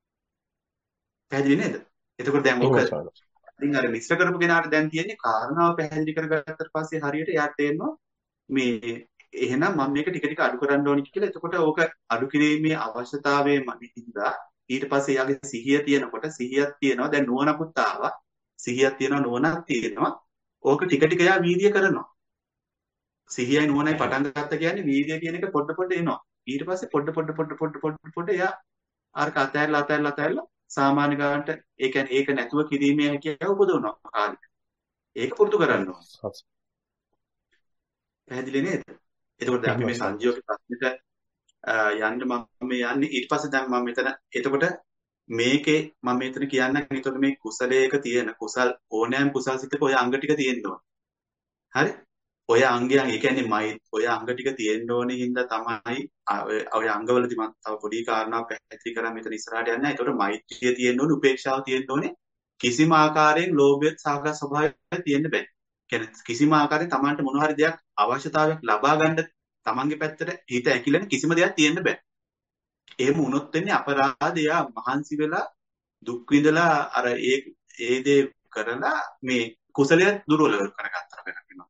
පැහැදිලි නේද? එතකොට දැන් ඕක එහෙමයි ස්වාමීන් වහන්සේ. ඉතින් අර මිශ්‍ර කරපු කෙනාට දැන් තියෙන්නේ කාරණාව පැහැදිලි කරගත්තට පස්සේ හරියට එයාට තේරෙනවා මේ එහෙනම් මම මේක ටික ටික අඩු කරන්න ඕනි කියලා. එතකොට ඕක අඩු කිරීමේ අවශ්‍යතාවය මනින්දා ඊට පස්සේ එයාගේ සිහිය තියෙනකොට සිහියක් තියෙනවා. දැන් නුවණකුත් ආවා. සිහියක් තියෙනවා නුවණක් තියෙනවා. ඕක ටික ටික එයා වීර්ය කරනවා. සිහියයි නුවණයි එහෙම. පටන් ගත්ත කියන්නේ වීර්ය කියන එක පොඩ පොඩ එනවා. ඊට පස්සේ පොඩ පොඩ පොඩ පොඩ පොඩ පොඩ එයා අරක අතහැරලා අතහැරලා අතහැරලා සාමාන්‍ය ගානට ඒ කියන්නේ ඒක නැතුව කිරීමේ හැකියාව උපදවනවා කාලෙක. ඒක පුරුදු කරන්න ඕනේ. සස්- පැහැදිලි නේද? එතකොට දැන් අපි එහෙමයි මේ ස්වාමීන් සංජීවක ප්‍රශ්නෙට අ, යන්න මම මේ යන්නේ ඊට පස්සේ දැන් මම මෙතන එතකොට මේකේ මම මෙතන කියන්නම් එතකොට මේ කුසලයක තියෙන කුසල් ඕනෑම කුසල් සිතක ඔය අංග ටික තියෙන්න ඕන. හරි? ඔය අංගයන් ඒ කියන්නේ මයි ඔය අංග ටික තියෙන්න ඕනේ හින්දා තමයි අ- ඔය ඔය අංගවලදී මම තව පොඩි කාරණාවක් පැහැදිලි කරා මෙතන ඉස්සරහට යන්නේ. එතකොට මෛත්‍රිය තියෙන්න ඕනේ, උපේක්ෂාව තියෙන්න ඕනේ. කිසිම ආකාරයෙන් ලෝභය සහගත ස්වභාවයක් තියෙන්න බෑ. කියන්නේ කිසිම ආකාරයෙන් Tamanට මොන හරි දෙයක් අවශ්‍යතාවයක් ලබා ගන්න Tamanගේ පැත්තට හිත ඇකිලෙන කිසිම දෙයක් තියෙන්න බෑ. එහෙම වුණොත් වෙන්නේ අපරාධය මහන්සි වෙලා දුක් විඳලා අර ඒ ඒ දේ කරලා මේ කුසලය දුර්වල කරගත්තා වෙනවා.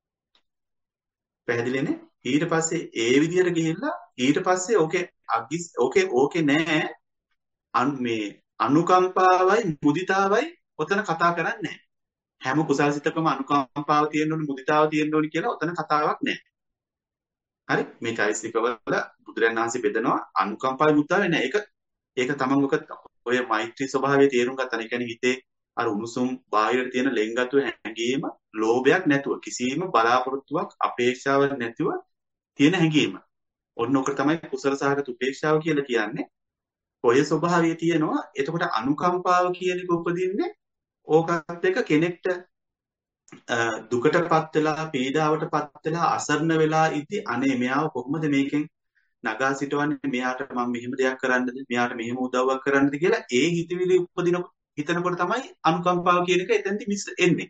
පැහැදිලිනේ? ඊට පස්සේ ඒ විදිහට ගිහිල්ලා ඊට පස්සේ ඕකේ අගිස් ඕකේ ඕකේ නෑ අන් මේ අනුකම්පාවයි මුදිතාවයි ඔතන කතා කරන්නේ නෑ. හැම කුසල්සිතකම අනුකම්පාව තියෙන්න ඕනේ මුදිතාව තියෙන්න ඕනේ කියලා ඔතන කතාවක් නෑ. හරි? මේ චෛසිකවල බුදුරජාණන් වහන්සේ බෙදනවා අනුකම්පාවයි මුදිතාවයි නෑ. ඒක ඒක තමන් ඔක ඔය මෛත්‍රී ස්වභාවය තේරුම් ගත්තා. ඒ කියන්නේ හිතේ අර උණුසුම් බාහිරට තියෙන ලෙන්ගතු හැඟීම ලෝභයක් නැතුව කිසිම බලාපොරොත්තුවක් අපේක්ෂාවක් නැතුව තියෙන හැඟීම. ඔන්න ඔක තමයි කුසල සහගත උපේක්ෂාව කියලා කියන්නේ. ඔය ස්වභාවය තියෙනවා. එතකොට අනුකම්පාව කියන එක උපදින්නේ ඕකත් එක්ක කෙනෙක්ට අ, දුකටපත් වෙලා පීඩාවටපත් වෙලා අසරණ වෙලා ඉති අනේ මෙයාව කොහොමද මේකෙන් නගා සිටවන්නේ මෙයාට මම මෙහෙම දෙයක් කරන්නද මෙයාට මෙහෙම උදව්වක් කරන්නද කියලා ඒ හිතවිලි උපදින හිතනකොට තමයි අනුකම්පාව කියන එක එතෙන්දි මිස් එන්නේ.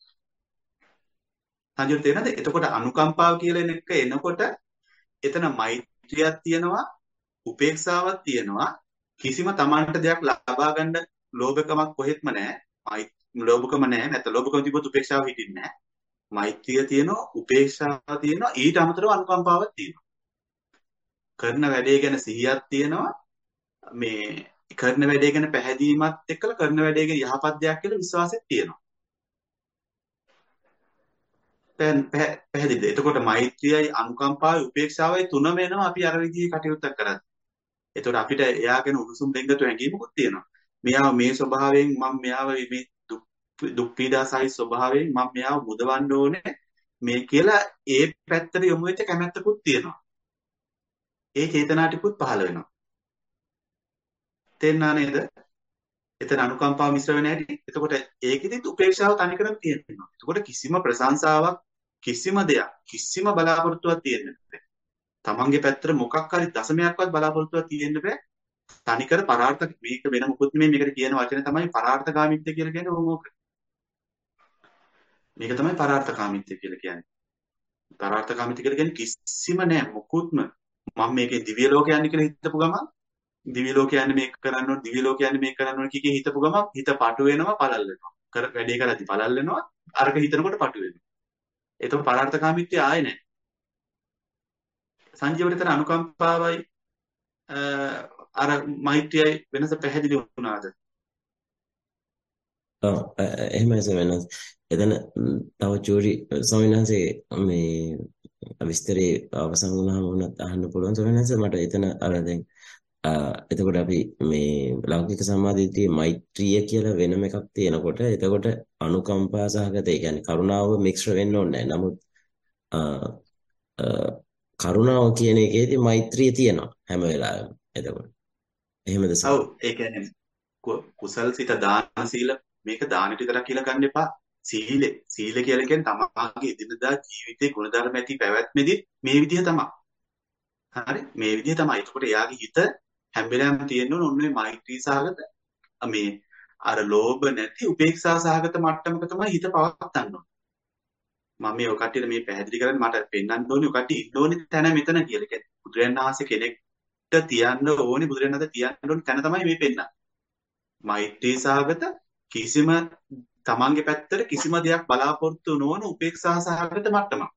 සංජෝත තේරෙනවද? එතකොට අනුකම්පාව කියලා එක එනකොට එතන මෛත්‍රියක් තියෙනවා, උපේක්ෂාවක් තියෙනවා. කිසිම Tamanට දෙයක් ලබා ගන්න ලෝභකමක් කොහෙත්ම නැහැ. මෛ- ලෝභකම නැහැ. නැත්නම් ලෝභකම තිබ්බොත් උපේක්ෂාව හිටින්නේ නැහැ. මෛත්‍රිය තියෙනවා, උපේක්ෂාව තියෙනවා, ඊට අමතරව අනුකම්පාවක් තියෙනවා. කරන වැඩේ ගැන සිහියක් තියෙනවා. මේ කරන වැඩේ ගැන පැහැදීමත් එක්කලා කරන වැඩේ ගැන යහපත් දෙයක් කියලා විශ්වාසයක් තියෙනවා. දැන් පැහැ- පැහැදිලිද? එතකොට මෛත්‍රියයි අනුකම්පාවයි උපේක්ෂාවයි තුන වෙනවා අපි අර විදිහේ කටයුත්තක් කරද්දී. එතකොට අපිට එයා ගැන උණුසුම් දෙංගතු හැඟීමකුත් තියෙනවා. මෙයාව මේ ස්වභාවයෙන් මම මෙයාව මේ දුක් දුක් පීඩා සහිත ස්වභාවයෙන් මම මෙයාව මුදවන්න ඕනේ මේ කියලා ඒ පැත්තට යොමු වෙච්ච කැමැත්තකුත් තියෙනවා. ඒ චේතනා ටිකුත් පහළ වෙනවා. තේරුණා නේද? එතන අනුකම්පාව මිශ්‍ර වෙන හැටි. එතකොට ඒකෙදිත් උපේක්ෂාව තනිකරම තියෙනවා. එතකොට කිසිම ප්‍රශංසාවක් කිසිම දෙයක් කිසිම බලාපොරොත්තුවක් තියෙන්නේ නැහැ. තමන්ගේ පැත්තට මොකක් හරි දශමයක්වත් බලාපොරොත්තුවක් තියෙන්න බෑ. තනිකර පරාර්ථ මේක වෙන මොකුත් නෙමෙයි මේකට කියන වචනේ තමයි පරාර්ථකාමීත්වය කියලා කියන්නේ ඕක. මේක තමයි පරාර්ථකාමීත්වය කියලා කියන්නේ. පරාර්ථකාමීත්වය කියලා කියන්නේ කිසිම නෑ මොකුත්ම මම මේකේ දිව්‍ය ලෝක යන්නේ කියලා හිතපු ගමන් දිව්‍ය ලෝක යන්නේ මේක කරන්න ඕන දිව්‍ය ලෝක යන්නේ මේක කරන්න ඕන කිකේ හිතපු ගමන් හිත පටු වෙනවා පළල් වෙනවා. කර වැඩේ කරද්දි පළල් වෙනවා අරක හිතනකොට පටු වෙනවා. ඒක පරාර්ථකාමීත්වය ආයේ නෑ. සංජීවනතර අනුකම්පාවයි අර මෛත්‍රියයි වෙනස පැහැදිලි වුණාද? ඔව් එහෙමයි සවෙනස්. එතන තව චූරි ස්වාමීන් වහන්සේ මේ විස්තරේ අවසන් වුණාම වුණත් අහන්න පුළුවන් සවෙනස්. මට එතන අර දැන් එතකොට අපි මේ ලෞකික සම්මාදිට්ඨියේ මෛත්‍රිය කියලා වෙනම එකක් තියෙනකොට එතකොට අනුකම්පා සහගත ඒ කියන්නේ කරුණාව මික්ස්ඩ් වෙන්න ඕනේ නැහැ. නමුත් කරුණාව කියන එකේදී මෛත්‍රිය තියෙනවා හැම වෙලාවෙම. එතකොට එහෙමද සර්? ඔව් ඒ කියන්නේ කුසල් සිත දාන සීල මේක දානෙට විතරක් කියලා ගන්න එපා. සීලෙ සීල කියලා කියන්නේ තමාගේ එදිනදා ජීවිතේ ගුණධර්ම ඇති පැවැත්මේදී මේ විදිහ තමයි. හරි මේ විදිහ තමයි. ඒකට එයාගේ හිත හැම වෙලාවෙම තියෙන්න ඕන ඔන්නේ මෛත්‍රී සහගත මේ අර ලෝභ නැති උපේක්ෂා සහගත මට්ටමක තමයි හිත පවත්වන්න ඕන. මම මේ ඔය කට්ටියට මේ පැහැදිලි කරන්නේ මට පෙන්වන්න ඕනේ ඔය කට්ටිය ඉන්න ඕනේ තැන මෙතන කියලා. කියන්නේ බුදුරජාණන් වහන්සේ කෙනෙක්ට තියන්න ඕනේ බුදුරජාණන් වහන්සේ තියන්න ඕනේ තැන තමයි මේ පෙන්වන්නේ. මෛත්‍රී සහගත කිසිම තමන්ගේ පැත්තට කිසිම දෙයක් බලාපොරොත්තු නොවන උපේක්ෂා සහගත මට්ටමක්.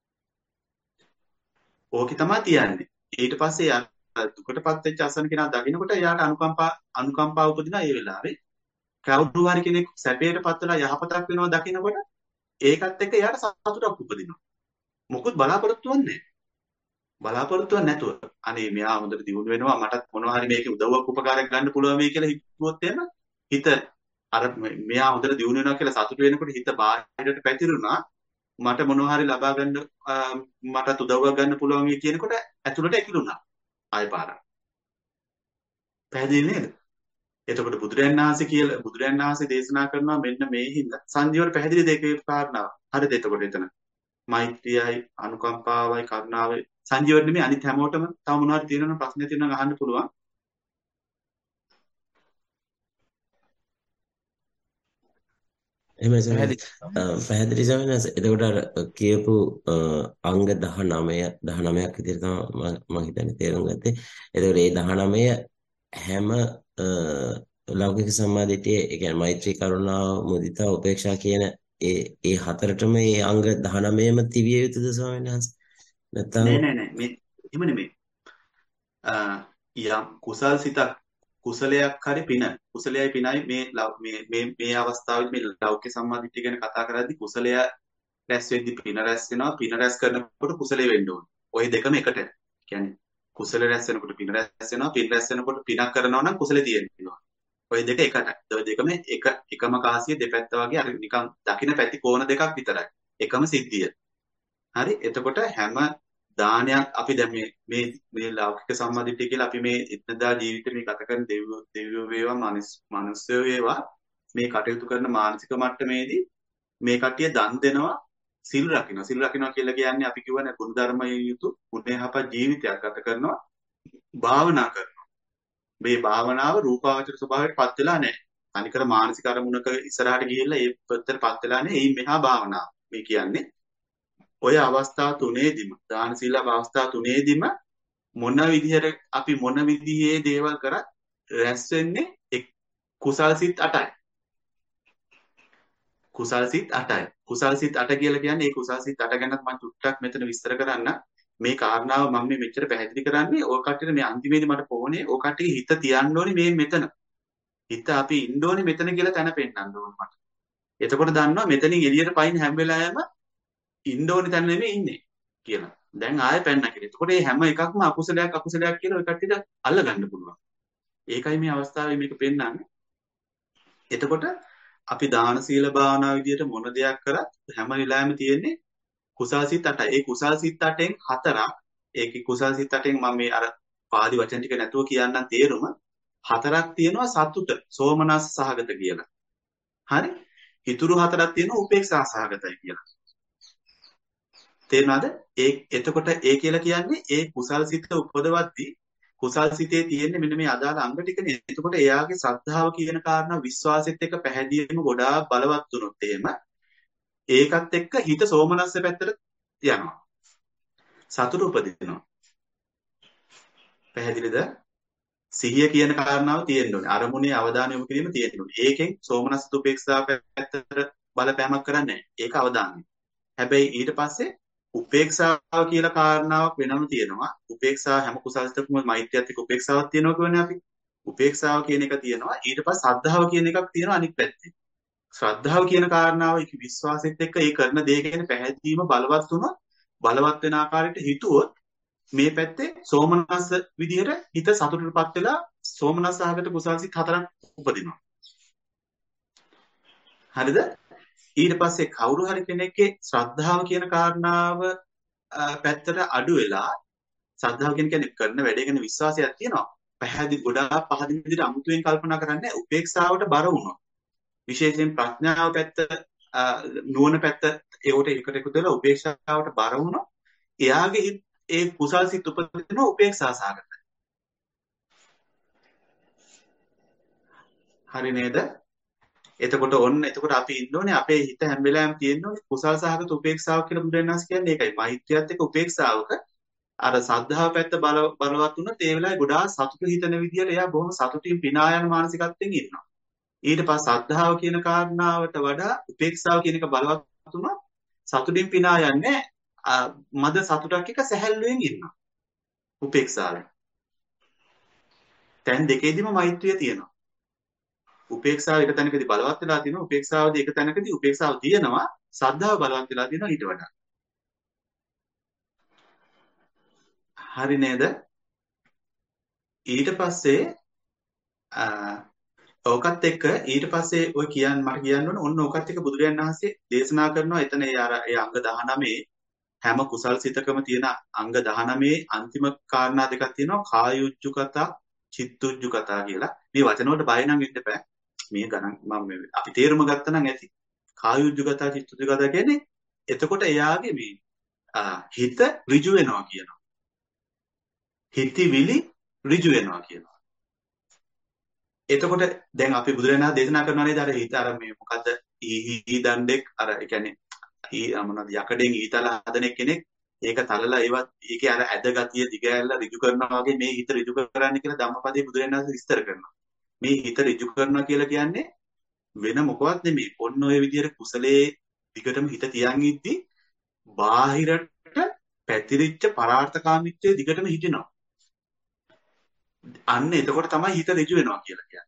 ඕකේ තමයි තියන්නේ. ඊට පස්සේ යා දුකටපත් වෙච්ච අසන කෙනා දකින්නකොට එයාට අනුකම්පා අනුකම්පා උපදිනා ඒ වෙලාවේ. කවුරු හරි කෙනෙක් සැපයටපත් වෙලා යහපතක් වෙනවා දකින්නකොට ඒකත් එක්ක එයාට සතුටක් උපදිනවා. මොකුත් බලාපොරොත්තු වෙන්නේ නැහැ. බලාපොරොත්තු වෙන්නේ නැතුව අනේ මෙයා හොඳට දියුණු වෙනවා මටත් මොනවා හරි මේකේ උදව්වක් උපකාරයක් ගන්න පුළුවන් මේ කියලා හිතුවොත් එහෙම හිත අර මෙයා හොඳට දියුණු වෙනවා කියලා සතුට වෙනකොට හිත බාහිරට පැතිරුණා මට මොනවා හරි ලබා ගන්න මටත් උදව්වක් ගන්න පුළුවන් මේ කියනකොට ඇතුළට ඇකිලුණා ආය පාරක්. පැහැදිලි නේද? එතකොට බුදුරයන් වහන්සේ කියලා බුදුරයන් වහන්සේ දේශනා කරනවා මෙන්න මේ හින්දා සංජීවර පැහැදිලි දෙකේ කාරණාව. හරිද? එතකොට එතන මෛත්‍රියයි අනුකම්පාවයි කරුණාවයි සංජීවර නෙමෙයි අනිත් හැමෝටම තව මොනවද තියෙනවනම් ප්‍රශ්න තියෙනවා අහන්න පුළුවන්. එහෙමයි සර්. පැහැදිලි සවෙනස්. එතකොට අර කියපු අංග දහනවය දහනවයක් විදිහට තමයි මම හිතන්නේ තේරුම් ගත්තේ. එතකොට මේ දහනවය හැම ලෞකික සම්මාදිටියේ ඒ කියන්නේ මෛත්‍රී කරුණාව මුදිතා උපේක්ෂා කියන ඒ ඒ හතරටම මේ අංග දහනවයම තිබිය යුතුද ස්වාමීන් වහන්සේ? නැත්නම් නෑ නෑ නෑ මේ එහෙම නෙමෙයි. යම් කුසල් සිතක් කුසලයක් හරි පින කුසලයයි පිනයි මේ මේ මේ මේ අවස්ථාවේදී මේ ලෞකික සම්මාදිටිය ගැන කතා කරද්දී කුසලය රැස් වෙද්දී පින රැස් වෙනවා පින රැස් කරනකොට කුසලයේ වෙන්න ඕනේ. ওই දෙකම එකට. කියන්නේ කුසල රැස් වෙනකොට පින රැස් වෙනවා පින රැස් වෙනකොට පිනක් කරනවා නම් කුසලයේ තියෙනවා. ওই දෙක එකට. ওই දෙකම එක එකම කාසිය දෙපැත්ත වගේ අර නිකන් දකින්න පැති කෝණ දෙකක් විතරයි. එකම සිද්ධිය. හරි එතකොට හැම දානයක් අපි දැන් මේ මේ මේ ලෞකික සම්මාදිටිය කියලා අපි මේ එදිනදා ජීවිතේ මේ ගත කරන දෙවියෝ දෙවියෝ වේවා මනුස්සයෝ වේවා මේ කටයුතු කරන මානසික මට්ටමේදී මේ කට්ටිය දන් දෙනවා සිල් රකින්න සිල් රකින්නවා කියලා කියන්නේ අපි කියවනේ ගුණධර්මයේ යුතු ගුණයහපත් ජීවිතයක් ගත කරනවා භාවනා කරනවා මේ භාවනාව රූපාවචර ස්වභාවයට පත් වෙලා නැහැ අනිකර මානසික අරමුණක ඉස්සරහට ගිහිල්ලා ඒ පැත්තට පත් වෙලා නැහැ එයි මෙහා භාවනාව මේ කියන්නේ ඔය අවස්ථා තුනේදීම දාන සීල අවස්ථා තුනේදීම මොන විදිහට අපි මොන විදිහේ දේවල් කරත් රැස් වෙන්නේ කුසල් සිත් අටයි. කුසල් සිත් අටයි. කුසල් සිත් අට කියලා කියන්නේ ඒ කුසල් සිත් අට ගැනත් මම චුට්ටක් මෙතන විස්තර කරන්න. මේ කාරණාව මම මේ මෙච්චර පැහැදිලි කරන්නේ ඔය කට්ටියට මේ අන්තිමේදී මට පොහොනේ ඔය කට්ටියගේ හිත තියන්න ඕනේ මේ මෙතන. හිත අපි ඉන්න ඕනේ මෙතන කියලා තැන පෙන්නන්න ඕනේ මට. එතකොට දන්නවා මෙතනින් එළියට පයින් හැම වෙලාවෙම ඉන්න ඕනේ තැන නෙමෙයි ඉන්නේ කියලා. දැන් ආයෙ පැන්න කියලා. එතකොට මේ හැම එකක්ම අකුසලයක් අකුසලයක් කියලා ඔය කට්ටියට අල්ල ගන්න පුළුවන්. ඒකයි මේ අවස්ථාවේ මේක පෙන්නන්නේ. එතකොට අපි දාන සීල භාවනා විදියට මොන දෙයක් කරත් හැම වෙලාවෙම තියෙන්නේ කුසල් සිත් අටයි. ඒ කුසල් සිත් අටෙන් හතරක් ඒකේ කුසල් සිත් අටෙන් මම මේ අර පාදි වචන ටික නැතුව කියන්නම් තේරුම හතරක් තියෙනවා සතුට සෝමනස් සහගත කියලා. හරි? ඊතුරු හතරක් තියෙනවා උපේක්ෂා සහගතයි කියලා. තේරෙනවද? ඒ එතකොට ඒ කියලා කියන්නේ ඒ කුසල් සිත උපදවද්දී කුසල් සිතේ තියෙන්නේ මෙන්න මේ අදාළ අංග ටිකනේ. එතකොට එයාගේ ශ්‍රද්ධාව කියන කාරණා විශ්වාසෙත් එක්ක පැහැදිලිවම ගොඩාක් බලවත් වුණොත් එහෙම ඒකත් එක්ක හිත සෝමනස්ස පැත්තට යනවා. සතුට උපදිනවා. පැහැදිලිද? සිහිය කියන කාරණාව තියෙන්න ඕනේ. අරමුණේ අවධානය යොමු කිරීම තියෙන්න ඕනේ. ඒකෙන් සෝමනස්ස උපේක්ෂා පැත්තට බලපෑමක් කරන්නේ නැහැ. ඒක අවධානය. හැබැයි ඊට පස්සේ උපේක්ෂාව කියලා කාරණාවක් වෙනම තියෙනවා. උපේක්ෂාව හැම කුසලසිතකම මෛත්‍රියත් එක්ක උපේක්ෂාවක් තියෙනවා කියන්නේ අපි. උපේක්ෂාව කියන එක තියෙනවා. ඊට පස්සේ ශ්‍රද්ධාව කියන එකක් තියෙනවා අනිත් පැත්තේ. ශ්‍රද්ධාව කියන කාරණාව ඒක විශ්වාසෙත් එක්ක ඒ කරන දේ ගැන පැහැදීම බලවත් වුණොත් බලවත් වෙන ආකාරයට හිතුවොත් මේ පැත්තේ සෝමනස්ස විදිහට හිත සතුටටපත් වෙලා සෝමනස්සහගත කුසල්සිත හතරක් උපදිනවා. හරිද? ඊට පස්සේ කවුරු හරි කෙනෙක්ගේ ශ්‍රද්ධාව කියන කාරණාව පැත්තට අඩු වෙලා ශ්‍රද්ධාව කියන්නේ කරන වැඩේ ගැන විශ්වාසයක් තියෙනවා. පැහැදිලි ගොඩාක් පහදින විදිහට අමුතුවෙන් කල්පනා කරන්නේ උපේක්ෂාවට බර වුණොත්. විශේෂයෙන් ප්‍රඥාව පැත්ත නුවණ පැත්ත ඒකට එකට එකතු වෙලා උපේක්ෂාවට බර වුණොත් එයාගේ ඒ කුසල් සිත් උපදින උපේක්ෂා සාගතයි. හරි නේද? එතකොට ඔන්න එතකොට අපි ඉන්න ඕනේ අපේ හිත හැම වෙලාවෙම තියෙන්න ඕනේ කුසල් සහගත උපේක්ෂාව කියලා බුදුරජාණන් කියන්නේ ඒකයි. මෛත්‍රියත් එක්ක උපේක්ෂාවක අර සද්ධාව පැත්ත බල බලවත් වුණොත් ඒ වෙලාවේ ගොඩාක් සතුට හිතන විදියට එයා බොහොම සතුටින් පිනා යන මානසිකත්වයෙන් ඉන්නවා. ඊට පස්සේ සද්ධාව කියන කාරණාවට වඩා උපේක්ෂාව කියන එක බලවත් වුණොත් සතුටින් පිනා යන්නේ මද සතුටක් එක සැහැල්ලුවෙන් ඉන්නවා. උපේක්ෂාවෙන්. දැන් දෙකේදීම මෛත්‍රිය තියෙනවා. උපේක්ෂාව එක තැනකදී බලවත් වෙලා තියෙනවා. උපේක්ෂාවදී එක තැනකදී උපේක්ෂාව තියෙනවා. සද්ධාව බලවත් වෙලා තියෙනවා ඊට වඩා. හරි නේද? ඊට පස්සේ ඕකත් එක්ක ඊට පස්සේ ඔය කියන්න මට කියන්න ඕන ඔන්න ඕකත් එක්ක බුදුරජාණන් වහන්සේ දේශනා කරනවා එතන ඒ අර ඒ අංග දහනවයේ හැම කුසල් සිතකම තියෙන අංග දහනවයේ අන්තිම කාරණා දෙකක් තියෙනවා කායුජ්ජුකතා චිත්තුජ්ජුකතා කියලා. මේ වචන වලට බය නම් වෙන්න බෑ. මේ ගණන් මම අපි තේරුම ගත්තා නම් ඇති. කායුජ්ජුකතා චිත්තුජ්ජුකතා කියන්නේ එතකොට එයාගේ මේ හිත ඍජු වෙනවා කියනවා. හිතවිලි ඍජු වෙනවා කියනවා. එතකොට දැන් අපි බුදුරජාණන් දේශනා කරනවා නේද අර හිත අර මේ මොකද්ද ඊ දණ්ඩෙක් අර ඒ කියන්නේ ඊ මොනවද යකඩෙන් ඊතල හදන කෙනෙක් ඒක තලලා ඒවත් ඒකේ අර ඇද ගතිය දිග ඇල්ල ඍජු කරනවා වගේ මේ හිත ඍජු කරන්න කියලා ධම්මපදයේ බුදුරජාණන් විස්තර කරනවා. මේ හිත ඍජු කරනවා කියලා කියන්නේ වෙන මොකවත් නෙමෙයි. ඔන්න ඔය විදිහට කුසලයේ දිගටම හිත තියන් ඉද්දි බාහිරට පැතිරිච්ච පරාර්ථකාමීත්වයේ දිගටම හිටිනවා. අන්න එතකොට තමයි හිත ඍජු වෙනවා කියලා කියන්නේ.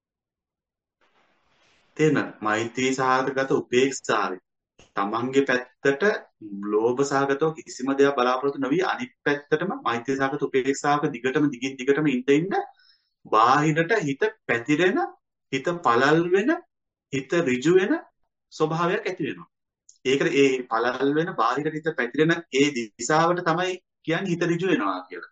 තේරෙනවද? මෛත්‍රී සහගත උපේක්ෂාවේ තමන්ගේ පැත්තට ලෝභ සහගතව කිසිම දෙයක් බලාපොරොත්තු නොවි අනිත් පැත්තටම මෛත්‍රී සහගත උපේක්ෂාවක දිගටම දිගින් දිගටම ඉඳ ඉන්න බාහිරට හිත පැතිරෙන හිත පළල් වෙන හිත ඍජු වෙන ස්වභාවයක් ඇති වෙනවා. ඒකට ඒ පළල් වෙන බාහිරට හිත පැතිරෙන ඒ දිශාවට තමයි කියන්නේ හිත ඍජු වෙනවා කියලා.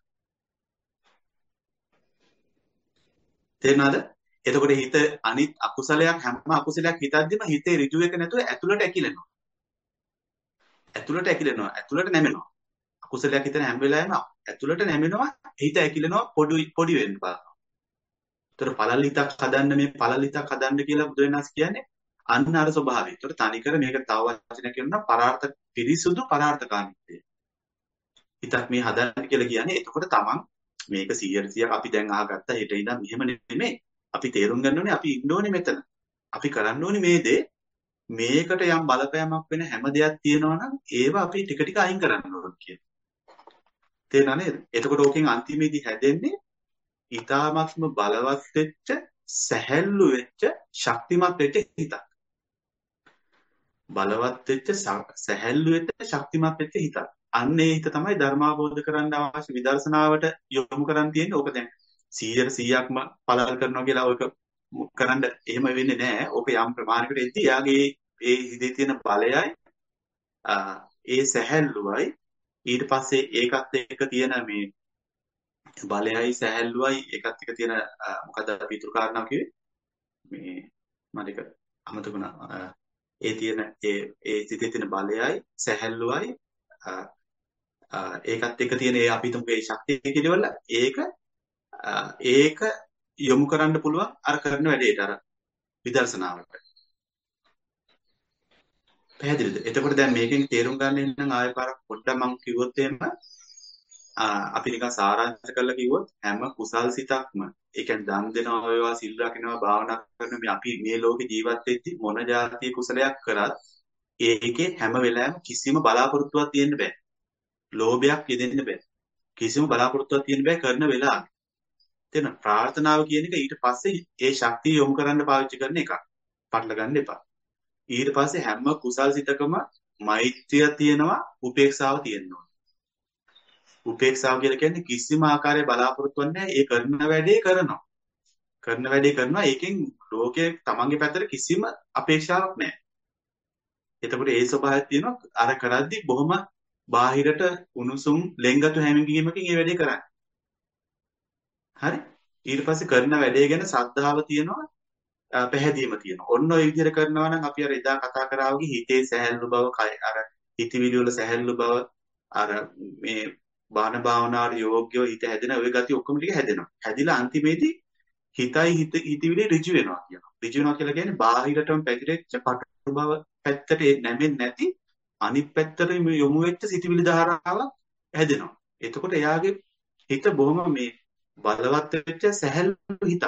තේරෙනවද? එතකොට හිත අනිත් අකුසලයක් හැම අකුසලයක් හිතද්දිම හිතේ ඍජු එක නැතුව ඇතුළට ඇකිලෙනවා. ඇතුළට ඇකිලෙනවා. ඇතුළට නැමෙනවා. අකුසලයක් හිතන හැම වෙලාවෙම ඇතුළට නැමෙනවා. හිත ඇකිලෙනවා පොඩි පොඩි වෙන්න පානවා. ඒතර පළල් හිතක් හදන්න මේ පළල් හිතක් හදන්න කියලා බුදුරජාණන් කියන්නේ අන්න අර ස්වභාවය. ඒතර තනිකර මේක තව වචනයක් කියනවා පරාර්ථ පිරිසුදු පරාර්ථකාමීත්වය. හිතක් මේ හදන්න කියලා කියන්නේ එතකොට තමන් මේක සීයට සීයක් අපි දැන් අහගත්තා හෙට ඉඳන් මෙහෙම නෙමෙයි. අපි තේරුම් ගන්න ඕනේ අපි ඉන්න ඕනේ මෙතන. අපි කරන්න ඕනේ මේ දේ මේකට යම් බලපෑමක් වෙන හැම දෙයක් තියෙනවා නම් ඒව අපි ටික ටික අයින් කරන්න ඕනේ කියන. තේරුණා නේද? එතකොට ඕකෙන් අන්තිමේදී හැදෙන්නේ ඊ타ත්ම බලවත් වෙච්ච සැහැල්ලු වෙච්ච ශක්තිමත් වෙච්ච හිතක්. බලවත් වෙච්ච සැහැල්ලු වෙච්ච ශක්තිමත් වෙච්ච හිතක්. අන්න ඒ හිත තමයි ධර්මාබෝධ කරන්න අවශ්‍ය විදර්ශනාවට යොමු කරන් තියෙන්නේ. ඕක දැන් සීයට සීයක්ම පළල් කරනවා කියලා ඔයක කරන්න එහෙම වෙන්නේ නැහැ. ඕක යම් ප්‍රමාණයකට එද්දී එයාගේ ඒ හිතේ තියෙන බලයයි ඒ සැහැල්ලුවයි ඊට පස්සේ ඒකත් එක්ක තියෙන මේ බලයයි සැහැල්ලුවයි ඒකත් එක්ක තියෙන මොකද අපි ඊතුරු කාරණාව කිව්වේ මේ මම ඒක අමතකුණා. ඒ තියෙන ඒ ඒ සිතේ තියෙන බලයයි සැහැල්ලුවයි ඒකත් එක්ක තියෙන ඒ අපි තුමේ ශක්තිය කියනවල ඒක ඒක යොමු කරන්න පුළුවන් අර කරන වැඩේට අර විදර්ශනාවට. පැහැදිලිද? එතකොට දැන් මේකෙන් තේරුම් ගන්න නම් ආයෙ පාරක් පොඩ්ඩක් මම කිව්වොත් එහෙම අපි නිකන් සාරාංශ කරලා කිව්වොත් හැම කුසල් සිතක්ම ඒ කියන්නේ දන් දෙනවා වේවා සිල් රකින්නවා භාවනා කරනවා මේ අපි මේ ලෝකේ ජීවත් වෙද්දි මොන જાතිය කුසලයක් කරත් ඒකේ හැම වෙලාවෙම කිසිම බලාපොරොත්තුවක් තියෙන්න බෑ. ලෝභයක් යෙදෙන්න බෑ. කිසිම බලාපොරොත්තුවක් තියෙන්න බෑ කරන වෙලාවෙ. තේන ප්‍රාර්ථනාව කියන එක ඊට පස්සේ ඒ ශක්තිය යොමු කරන්න පාවිච්චි කරන එකක්. පටල ගන්න එපා. ඊට පස්සේ හැම කුසල් සිතකම මෛත්‍රිය තියෙනවා උපේක්ෂාව තියෙනවා. උපේක්ෂාව කියලා කියන්නේ කිසිම ආකාරයක බලාපොරොත්තුවක් නැහැ. ඒ කරන වැඩේ කරනවා. කරන වැඩේ කරනවා. ඒකෙන් ලෝකයේ තමන්ගේ පැත්තට කිසිම අපේක්ෂාවක් නැහැ. එතකොට ඒ ස්වභාවයක් තියෙනවා. අර කරද්දි බොහොම බාහිරට උණුසුම් ලෙන්ගතු හැමගීමකින් ඒ වැඩේ කරන්නේ. හරි? ඊට පස්සේ කරන වැඩේ ගැන ශ්‍රද්ධාව තියෙනවා. පැහැදීම තියෙනවා. ඔන්න ඔය විදිහට කරනවා නම් අපි අර එදා කතා කරා වගේ හිතේ සැහැල්ලු බව, කය අර හිතවිලි වල සැහැල්ලු බව, අර මේ බාහන භාවනාවට යෝග්‍යව හිත හැදෙන ওই ගති ඔක්කොම ටික හැදෙනවා. හැදිලා අන්තිමේදී හිතයි හිත හිතවිලි ඍජු වෙනවා කියනවා. ඍජු වෙනවා කියලා කියන්නේ බාහිරටම පැතිරෙච්ච පටු බව පැත්තට නැමෙන්නේ නැති අනිත් පැත්තට යොමු වෙච්ච සිතවිලි ධාරාවක් හැදෙනවා. එතකොට එයාගේ හිත බොහොම මේ බලවත් වෙච්ච සැහැල්ලු හිතක්.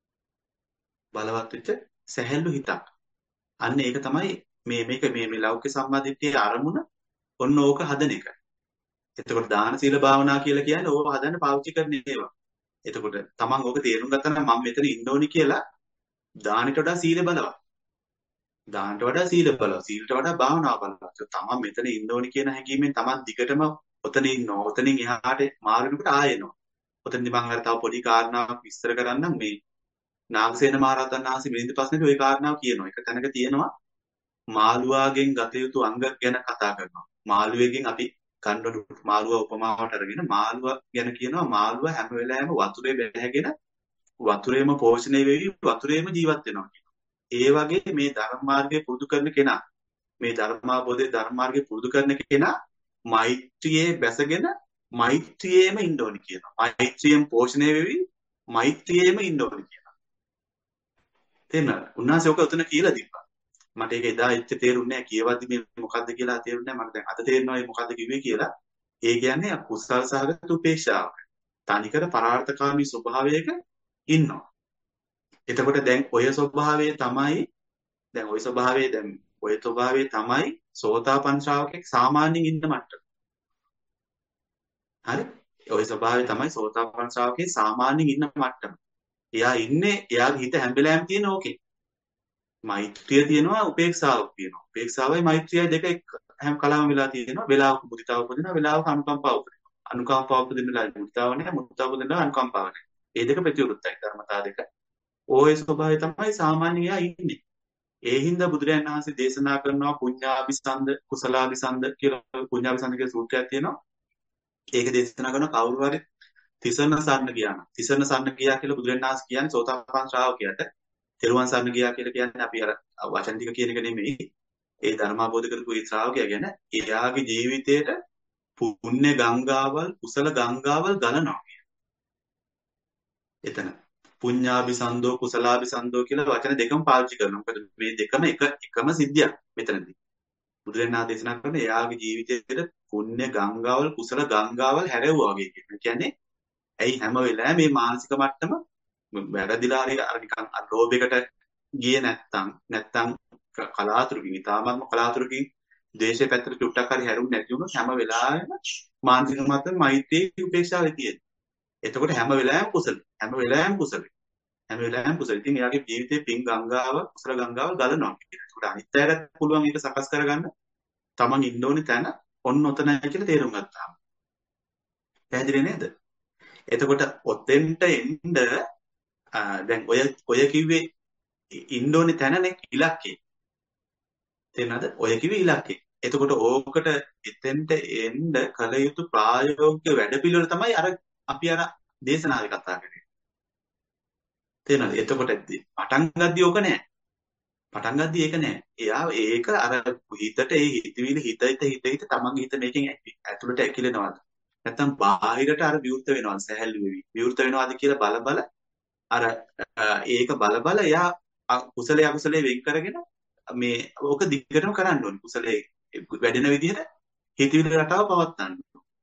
බලවත් වෙච්ච සැහැල්ලු හිතක්. අන්න ඒක තමයි මේ මේක මේ මේ ලෞකික සම්මාදිට්ඨියේ අරමුණ ඔන්න ඕක හදන එක. එතකොට දාන සීල භාවනා කියලා කියන්නේ ඕක හදන්න පාවිච්චි කරන ඒවා. එතකොට තමන් ඕක තේරුම් ගත්තා නම් මම මෙතන ඉන්න ඕනි කියලා දානෙට වඩා සීල බලවත්. දානට වඩා සීල බලවත්. සීලට වඩා භාවනාව බලවත්. තමන් මෙතන ඉන්න ඕනි කියන හැඟීමෙන් තමන් දිගටම ඔතන ඉන්නවා. ඔතනින් එහාට මාරුනකට ආයෙනවා. ඔතනදී මම අර තව පොඩි කාරණාවක් විස්තර කරන්නම් මේ නාගසේන මහරහතන් වහන්සේ මිලින්ද ප්‍රශ්නෙට ওই කාරණාව කියනවා. එක තැනක තියෙනවා මාළුවාගෙන් ගත යුතු අංග ගැන කතා කරනවා. මාළුවෙකින් අපි කන්නඩු මාළුවා උපමාවට අරගෙන මාළුවා ගැන කියනවා මාළුවා හැම වෙලාවෙම වතුරේ බැහැගෙන වතුරේම පෝෂණය වෙවි වතුරේම ජීවත් වෙනවා කියනවා. ඒ වගේ මේ ධර්ම මාර්ගය පුරුදු කරන කෙනා මේ ධර්මාබෝධයේ ධර්ම මාර්ගය පුරුදු කරන කෙනා මෛත්‍රියේ බැසගෙන මෛත්‍රියේම ඉන්න ඕනි කියනවා. මෛත්‍රියෙන් පෝෂණය වෙවි මෛත්‍රියේම ඉන්න ඕනි කියනවා. තේරෙනවද? උන්වහන්සේ ඔක උතන කියලා දීපා. මට ඒක එදා එච්ච තේරුන්නේ නැහැ කියවද්දි මේ මොකද්ද කියලා තේරුන්නේ නැහැ. මට දැන් අද තේරෙනවා මේ මොකද්ද කිව්වේ කියලා. ඒ කියන්නේ කුසල් සහගත උපේක්ෂාවක්. තනිකර පරාර්ථකාමී ස්වභාවයක ඉන්නවා. එතකොට දැන් ඔය ස්වභාවය තමයි දැන් ඔය ස්වභාවය දැන් ඔය ස්වභාවය තමයි සෝතාපන්න ශ්‍රාවකෙක් සාමාන්‍යයෙන් ඉන්න මට්ටම. හරි? ඔය ස්වභාවය තමයි සෝතාපන්න ශ්‍රාවකේ සාමාන්‍යයෙන් ඉන්න මට්ටම. එයා ඉන්නේ එයාගේ හිත හැම වෙලාවෙම තියෙන ඕකේ. මෛත්‍රිය තියෙනවා උපේක්ෂාවක් තියෙනවා. උපේක්ෂාවයි මෛත්‍රියයි දෙක හැම කලාවම වෙලා තියෙනවා. වෙලාවක මුදිතාව උපදිනවා, වෙලාවක අනුකම්පාව උපදිනවා. අනුකම්පාව උපදින වෙලාවේ මුදිතාව නැහැ, මුදිතාව උපදින වෙලාවේ අනුකම්පාව නැහැ. මේ දෙක ප්‍රතිවිරුද්ධයි ධර්මතා දෙක. ওই ස්වභාවය තමයි සාමාන්‍යයෙන් එයා ඉන්නේ. ඒ හින්දා බුදුරජාණන් වහන්සේ දේශනා කරනවා පුඤ්ඤාභිසන්ද කුසලාභිසන්ද කියලා පුඤ්ඤාභිසන්ද කියලා සූත්‍රයක් තියෙනවා. ඒක දේශනා කරන කවුරු හරි තිසරණ සරණ ගියා නම් තිසරණ සරණ ගියා කියලා බුදුරජාණන් වහන්සේ කියන්නේ සෝතාපන්න ශ්‍රාවකයාට තෙරුවන් සරණ ගියා කියලා කියන්නේ අපි අර වචන ටික කියන එක නෙමෙයි. ඒ ධර්මාබෝධ කරපු ඒ ශ්‍රාවකයා ගැන එයාගේ ජීවිතේට පුණ්‍ය ගංගාවල් කුසල ගංගාවල් ගලනවා කියන. එතන පුඤ්ඤාභිසන්දෝ කුසලාභිසන්දෝ කියලා වචන දෙකම පාවිච්චි කරනවා. මොකද මේ දෙකම එක එකම සිද්ධියක් මෙතනදී. බුදුරජාණන් දේශනා කරන එයාගේ ජීවිතේට පුණ්‍ය ගංගාවල් කුසල ගංගාවල් හැරෙවුවා වගේ කියන. කියන්නේ ඇයි හැම වෙලාවෙම මේ මානසික මට්ටම වැරදිලා හරි අර නිකන් අර ලෝභයකට ගියේ නැත්තම් නැත්තම් කලාතුරකින් ඊටාත්ම කලාතුරකින් ද්වේෂය පැත්තට චුට්ටක් හරි හැරුන්නේ නැති වුණොත් හැම වෙලාවෙම මානසික මට්ටම මෛත්‍රී උපේක්ෂාවේ තියෙනවා. එතකොට හැම වෙලාවෙම කුසල හැම වෙලාවෙම කුසල හැම වෙලාවෙම කුසල. ඉතින් එයාගේ ජීවිතේ පින් ගංගාව කුසල ගංගාව ගලනවා. ඒකට අනිත් අයටත් පුළුවන් ඒක සකස් කරගන්න තමන් ඉන්න ඕනේ තැන ඔන්න ඔතනයි කියලා තේරුම් ගත්තාම. පැහැදිලි නේද? එතකොට ඔතෙන්ට එන්න දැන් ඔය ඔය කිව්වේ ඉන්න ඕනේ තැනනේ ඉලක්කේ. තේරෙනවද? ඔය කිව්වේ ඉලක්කේ. එතකොට ඕකට එතෙන්ට එන්න කල යුතු ප්‍රායෝගික වැඩපිළිවෙල තමයි අර අපි අර දේශනාවේ කතා කරේ. තේරෙනවද? එතකොට පටන් ගද්දී ඕක නෑ. පටන් ගද්දී ඒක නෑ. එයා ඒක අර හිතට ඒ හිතවිලි හිත හිත හිත හිත තමන්ගේ හිත මේකෙන් ඇතුළට ඇකිලෙනවද? නැත්තම් බාහිරට අර විවෘත වෙනවද? සැහැල්ලු වෙවි. විවෘත වෙනවද කියලා බල බල අර ඒක බල බල එයා කුසලයේ අකුසලයේ වෙන් කරගෙන මේ ඕක දිගටම කරන්න ඕනේ. කුසලයේ වැඩෙන විදිහට හිතවිලි රටාව පවත්වන්න.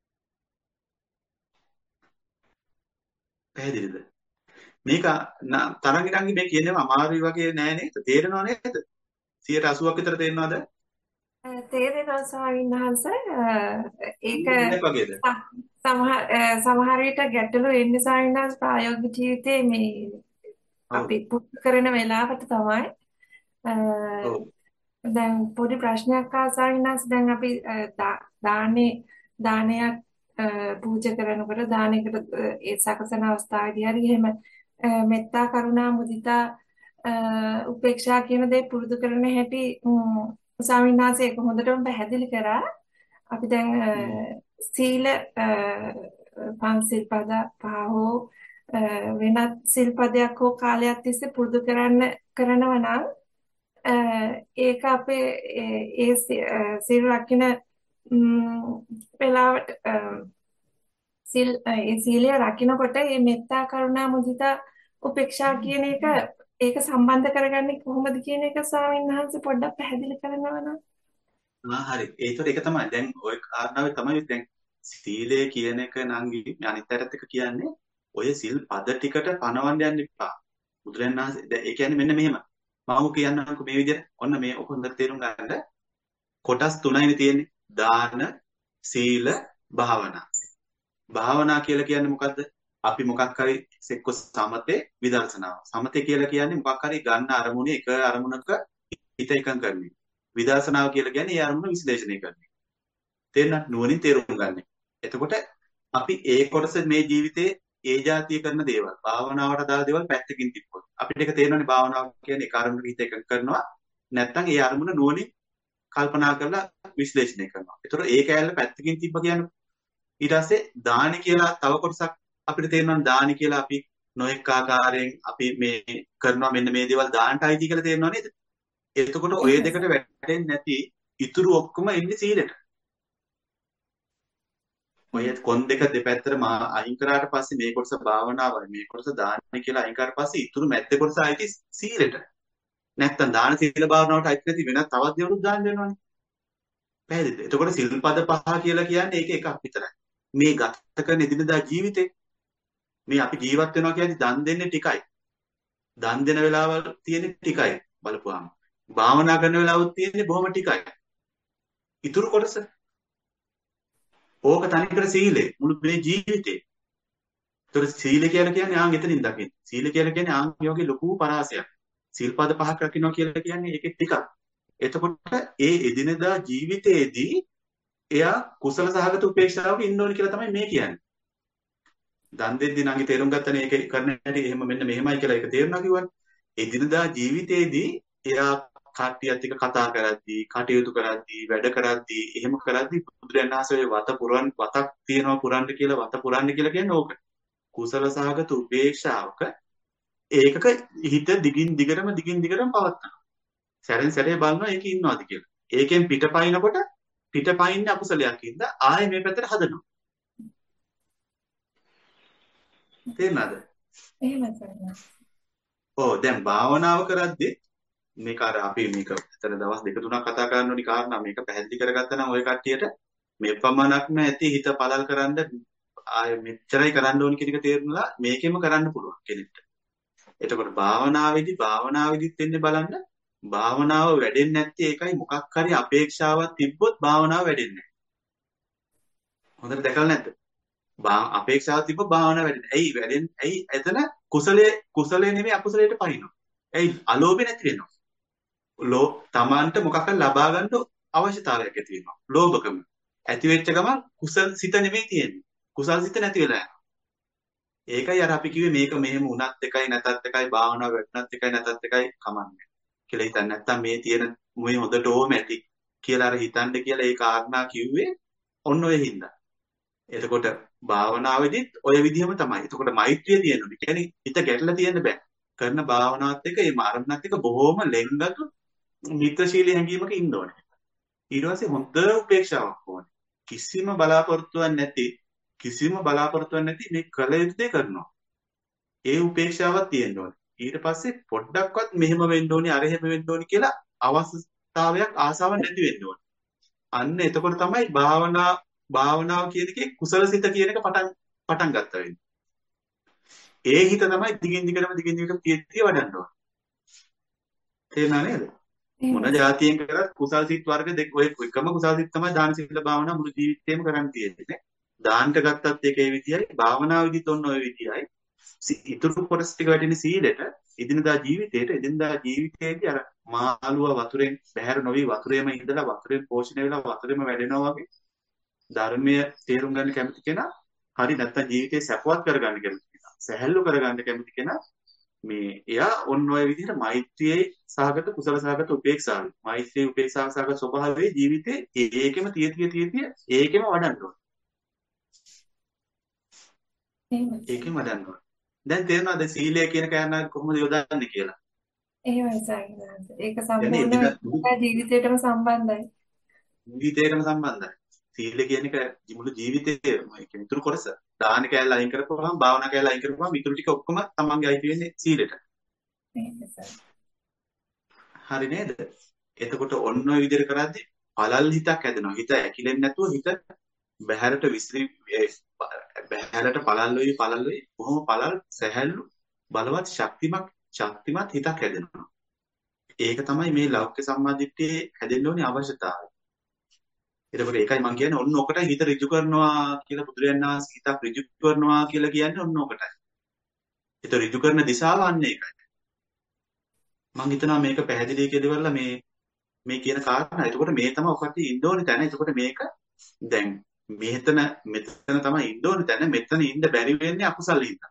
පැහැදිලිද? මේක තරංගිරංගි මේ කියනවා අමාරුයි වගේ නෑ නේද? තේරෙනව නේද? සියයට අසූවක් විතර තේරෙනවද? තේරෙනවා ස්වාමීන් වහන්සේ. ඒක ඊට වගේද? සමහර සමහර විට ගැටලු එන්නේ ස්වාමීන් වහන්සේ ප්‍රායෝගික ජීවිතේ මේ අපි පුහුණු කරන වෙලාවට තමයි. ඔව්. දැන් පොඩි ප්‍රශ්නයක් ආවා ස්වාමීන් වහන්සේ. දැන් අපි දානේ දානයක් පූජා කරනකොට දානයකට ඒ සකසන අවස්ථාවේදී හරි එහෙම මෙත්තා කරුණා මුදිතා උපේක්ෂා කියන දේ පුරුදු කරන හැටි ස්වාමීන් වහන්සේ ඒක හොඳටම පැහැදිලි කරා. අපි දැන් සීල පංචශීල පද පහ හෝ වෙනත් සිල්පදයක් හෝ කාලයක් තිස්සේ පුරුදු කරන්න කරනවා නම් ඒක අපේ ඒ සීල රකින්න වෙලාවට සීල් ඒ සීලය රකින්නකොට මේ මෙත්තා කරුණා මුදිතා උපේක්ෂා කියන එක ඒක සම්බන්ධ කරගන්නේ කොහොමද කියන එක ස්වාමීන් වහන්සේ පොඩ්ඩක් පැහැදිලි කරනවා නම්. ආ හරි. ඒතර ඒක තමයි. දැන් ওই කාරණාවේ තමයි දැන් සීලය කියන එක නංගි අනිත් පැත්තට එක කියන්නේ ඔය සිල් පද ටිකට පනවන්න යන්න එපා. බුදුරජාණන් වහන්සේ දැන් ඒ කියන්නේ මෙන්න මෙහෙම. මම කියන්නම්කො මේ විදිහට. ඔන්න මේ ඔක හොඳට තේරුම් ගන්න. කොටස් තුනයිනේ තියෙන්නේ. දාන, සීල, භාවනා. භාවනා කියලා කියන්නේ මොකද්ද? අපි මොකක් හරි එක්ක සමතේ විදර්ශනාව. සමතේ කියලා කියන්නේ මොකක් හරි ගන්න අරමුණේ එක අරමුණක හිත එකඟ කරන්නේ. විදර්ශනාව කියලා කියන්නේ ඒ අරමුණ විශ්ලේෂණය කරන්නේ. තේරෙනවද? නුවණින් තේරුම් ගන්න. එතකොට අපි ඒ කොටස මේ ජීවිතේ ඒ જાතිය කරන දේවල්, භාවනාවට දාලා දේවල් පැත්තකින් තිබ්බොත් අපිට ඒක තේරෙනවනේ භාවනාව කියන්නේ ඒ අරමුණක හිත එකඟ කරනවා. නැත්නම් ඒ අරමුණ නුවණින් කල්පනා කරලා විශ්ලේෂණය කරනවා. ඒතකොට ඒ කැලේ පැත්තකින් තිබ්බ කියන්නේ ඊට පස්සේ දානි කියලා තව කොටසක් අපිට තේරෙනවා දානි කියලා අපි නොඑක ආකාරයෙන් අපි මේ කරනවා මෙන්න මේ දේවල් දාන්නට අයිති කියලා තේරෙනව නේද? එතකොට ඔය දෙකට වැටෙන්නේ නැති ඉතුරු ඔක්කොම ඉන්නේ සීලෙට. ඔය කොන් දෙක දෙපැත්තට මා අයින් කරාට පස්සේ මේ කොටස භාවනාවයි මේ කොටස දානි කියලා අයින් කරාට පස්සේ ඉතුරු මැද්ද කොටස අයිති සීලෙට. නැත්තම් දාන සීල භාවනාවට අයිති නැති වෙනත් තවත් දේවලුත් දාන්න වෙනවනේ. පැහැදිලිද? එතකොට සිල්පද පහ කියලා කියන්නේ ඒක එකක් විතරයි. මේ ගත කරන එදිනදා ජීවිතේ මේ අපි ජීවත් වෙනවා කියන්නේ දන් දෙන්නේ ටිකයි. දන් දෙන වෙලාවල් තියෙන්නේ ටිකයි බලපුවාම. භාවනා කරන වෙලාවුත් තියෙන්නේ බොහොම ටිකයි. ඉතුරු කොටස ඕක තනිකර සීලේ මුළු මේ ජීවිතේ. ඒතර සීල කියලා කියන්නේ ආන් එතනින් දකින්න. සීල කියලා කියන්නේ ආන් යෝගේ ලොකු පරාසයක්. සීල්පද පහක් රකින්නවා කියලා කියන්නේ ඒකේ ටිකක්. එතකොට ඒ එදිනදා ජීවිතයේදී එයා කුසල සහගත උපේක්ෂාවක ඉන්න ඕනේ කියලා තමයි මේ කියන්නේ. දන් දෙද්දී නම් තේරුම් ගත්තනේ ඒක කරන්න හැටි එහෙම මෙන්න මෙහෙමයි කියලා ඒක තේරුණා කිව්වනේ. එදිනදා ජීවිතයේදී එයා කට්ටියත් එක්ක කතා කරද්දී, කටයුතු කරද්දී, වැඩ කරද්දී, එහෙම කරද්දී බුදුරජාණන් වහන්සේ වත පුරන් වතක් තියනවා පුරන්න කියලා වත පුරන්න කියලා කියන්නේ ඕක. කුසල සහගත උපේක්ෂාවක ඒකක හිත දිගින් දිගටම දිගින් දිගටම පවත්නවා. සැරෙන් සැරේ බලනවා ඒකේ ඉන්නවද කියලා. ඒකෙන් පිටපයින්කොට පිටපයින්නේ අකුසලයක් ඉඳ ආයෙ මේ පැත්තට හදනවා. තේරෙනවද? එහෙමයි සර්. ඔව් දැන් භාවනාව කරද්දී මේක අර අපි මේක ඇතන දවස් දෙක තුනක් කතා කරන්න ඕනි කාරණා මේක පැහැදිලි කරගත්තා නම් ওই කට්ටියට මේ පමණක්ම ඇති හිත පළල් කරන්න ආයෙ මෙච්චරයි කරන්න ඕනි කියන එක තේරුණා මේකෙම කරන්න පුළුවන් කෙනෙක්ට. එතකොට භාවනාවේදී භාවනාවේදීත් වෙන්නේ බලන්න භාවනාව වැඩෙන්නේ නැත්තේ ඒකයි මොකක් හරි අපේක්ෂාවක් තිබ්බොත් භාවනාව වැඩෙන්නේ නැහැ. හොඳට දැකලා නැද්ද? අපේක්ෂාවක් තිබ්බොත් භාවනාව වැඩෙන්නේ. ඇයි වැඩෙන්නේ? ඇයි එතන කුසලයේ කුසලයේ නෙමෙයි අකුසලයට පනිනවා. ඇයි අලෝභය නැති වෙනවා. ලෝ තමන්ට මොකක් හරි ලබා ගන්න අවශ්‍යතාවයක් ඇති වෙනවා. ලෝභකම. ඇති වෙච්ච ගමන් කුසල් සිත නෙමෙයි තියෙන්නේ. කුසල් සිත නැති වෙලා යනවා. ඒකයි අර අපි කිව්වේ මේක මෙහෙම වුණත් එකයි නැතත් එකයි භාවනාව වැඩනත් එකයි නැතත් එකයි කමන්නේ කියලා හිතන්නේ. නැත්තම් මේ තියෙන මේ හොඳට ඕම ඇති කියලා අර හිතන්න කියලා ඒ කාරණා කිව්වේ ඔන්න ඔය හින්දා. එතකොට භාවනාවේදීත් ඔය විදිහම තමයි. එතකොට මෛත්‍රිය තියෙනවා. ඒ කියන්නේ හිත ගැටලා තියෙන්න බෑ. කරන භාවනාවත් එක්ක මේ මාර්ගණත් එක්ක බොහොම ලෙන්ගතු මිත්‍රශීලී හැඟීමක ඉන්න ඕනේ. ඊට පස්සේ හොඳ උපේක්ෂාවක් ඕනේ. කිසිම බලාපොරොත්තුවක් නැති කිසිම බලාපොරොත්තුවක් නැති මේ කල යුතු දේ කරනවා. ඒ උපේක්ෂාවක් තියෙන්න ඕනේ. ඊට පස්සේ පොඩ්ඩක්වත් මෙහෙම වෙන්න ඕනේ අර එහෙම වෙන්න ඕනේ කියලා අවස්ථාවයක් ආසාවක් නැති වෙන්න ඕනේ. අන්න එතකොට තමයි භාවනා භාවනාව කියන එකේ කුසලසිත කියන එක පටන් පටන් ගත්තා වෙන්නේ. ඒ හිත තමයි දිගින් දිගටම දිගින් දිගටම තියෙද්දී වඩන්න ඕනේ. තේරුණා නේද? මොන જાතියෙන් කරත් කුසල් සිත් වර්ග දෙක ඔය එකම කුසල් සිත් තමයි දාන සීල භාවනා මුළු ජීවිතේම කරන් තියෙන්නේ. දානට ගත්තත් ඒක ඒ විදියයි, භාවනා විදිහත් ඔන්න ඔය විදියයි. ඉතුරු කොටස් ටික වැටෙන සීලෙට, එදිනදා ජීවිතේට, එදිනදා ජීවිතයේදී අර මාළුවා වතුරෙන් බැහැර නොවි වතුරේම ඉඳලා වතුරෙන් පෝෂණය වෙලා වතුරේම වැඩෙනවා වගේ ධර්මයේ තේරුම් ගන්න කැමති කෙනා, හරි නැත්තම් ජීවිතේ සැපවත් කරගන්න කැමති කෙනා, සැහැල්ලු කරගන්න කැමති කෙනා මේ එයා ඔන්න ඔය විදිහට මෛත්‍රියේ සහගත කුසල සහගත උපේක්ෂාවයි. මෛත්‍රී උපේක්ෂාව සහගත ස්වභාවයේ ජීවිතේ ඒකෙම තිය තිය තිය තිය ඒකෙම වඩන්න ඕනේ. ඒකෙම වඩන්න ඕනේ. දැන් තේරෙනවද සීලය කියන කාරණා කොහොමද යොදන්නේ කියලා? එහෙමයි සාහිනාන්ත. ඒක සම්පූර්ණ ජීවිතේටම සම්බන්ධයි. ජීවිතේටම සම්බන්ධයි. සීල කියන එක මුළු ජීවිතේම ඒ කියන්නේ ඉතුරු කොටස. දාන කැලල අයින් කරපුවම භාවනා කැලල අයින් කරපුවම ඉතුරු ටික ඔක්කොම තමන්ගේ අයිති වෙන්නේ සීලෙට. හරි නේද? එතකොට ඔන්න ඔය විදිහට කරද්දී පළල් හිතක් හැදෙනවා. හිත ඇකිලෙන්නේ නැතුව හිත බහැරට විසිරි බහැරට පළල් වෙයි පළල් වෙයි කොහොම පළල් සැහැල්ලු බලවත් ශක්තිමත් ශක්තිමත් හිතක් හැදෙනවා. ඒක තමයි මේ ලෞකික සම්මාදිට්ඨියේ හැදෙන්න ඕනේ අවශ්‍යතාවය. එතකොට ඒකයි මම කියන්නේ ඔන්න ඔකට හිත ඍජු කරනවා කියලා බුදුරජාණන් වහන්සේ හිතක් ඍජු කරනවා කියලා කියන්නේ ඔන්න ඔකටයි. හිත ඍජු කරන දිශාව අන්න ඒකයි. මම හිතනවා මේක පැහැදිලි කියලා මේ මේ කියන කාරණා. එතකොට මේ තමයි ඔකට ඉන්න ඕනේ තැන. එතකොට මේක දැන් මෙතන මෙතන තමයි ඉන්න ඕනේ තැන. මෙතන ඉන්න බැරි වෙන්නේ අකුසල හින්දා.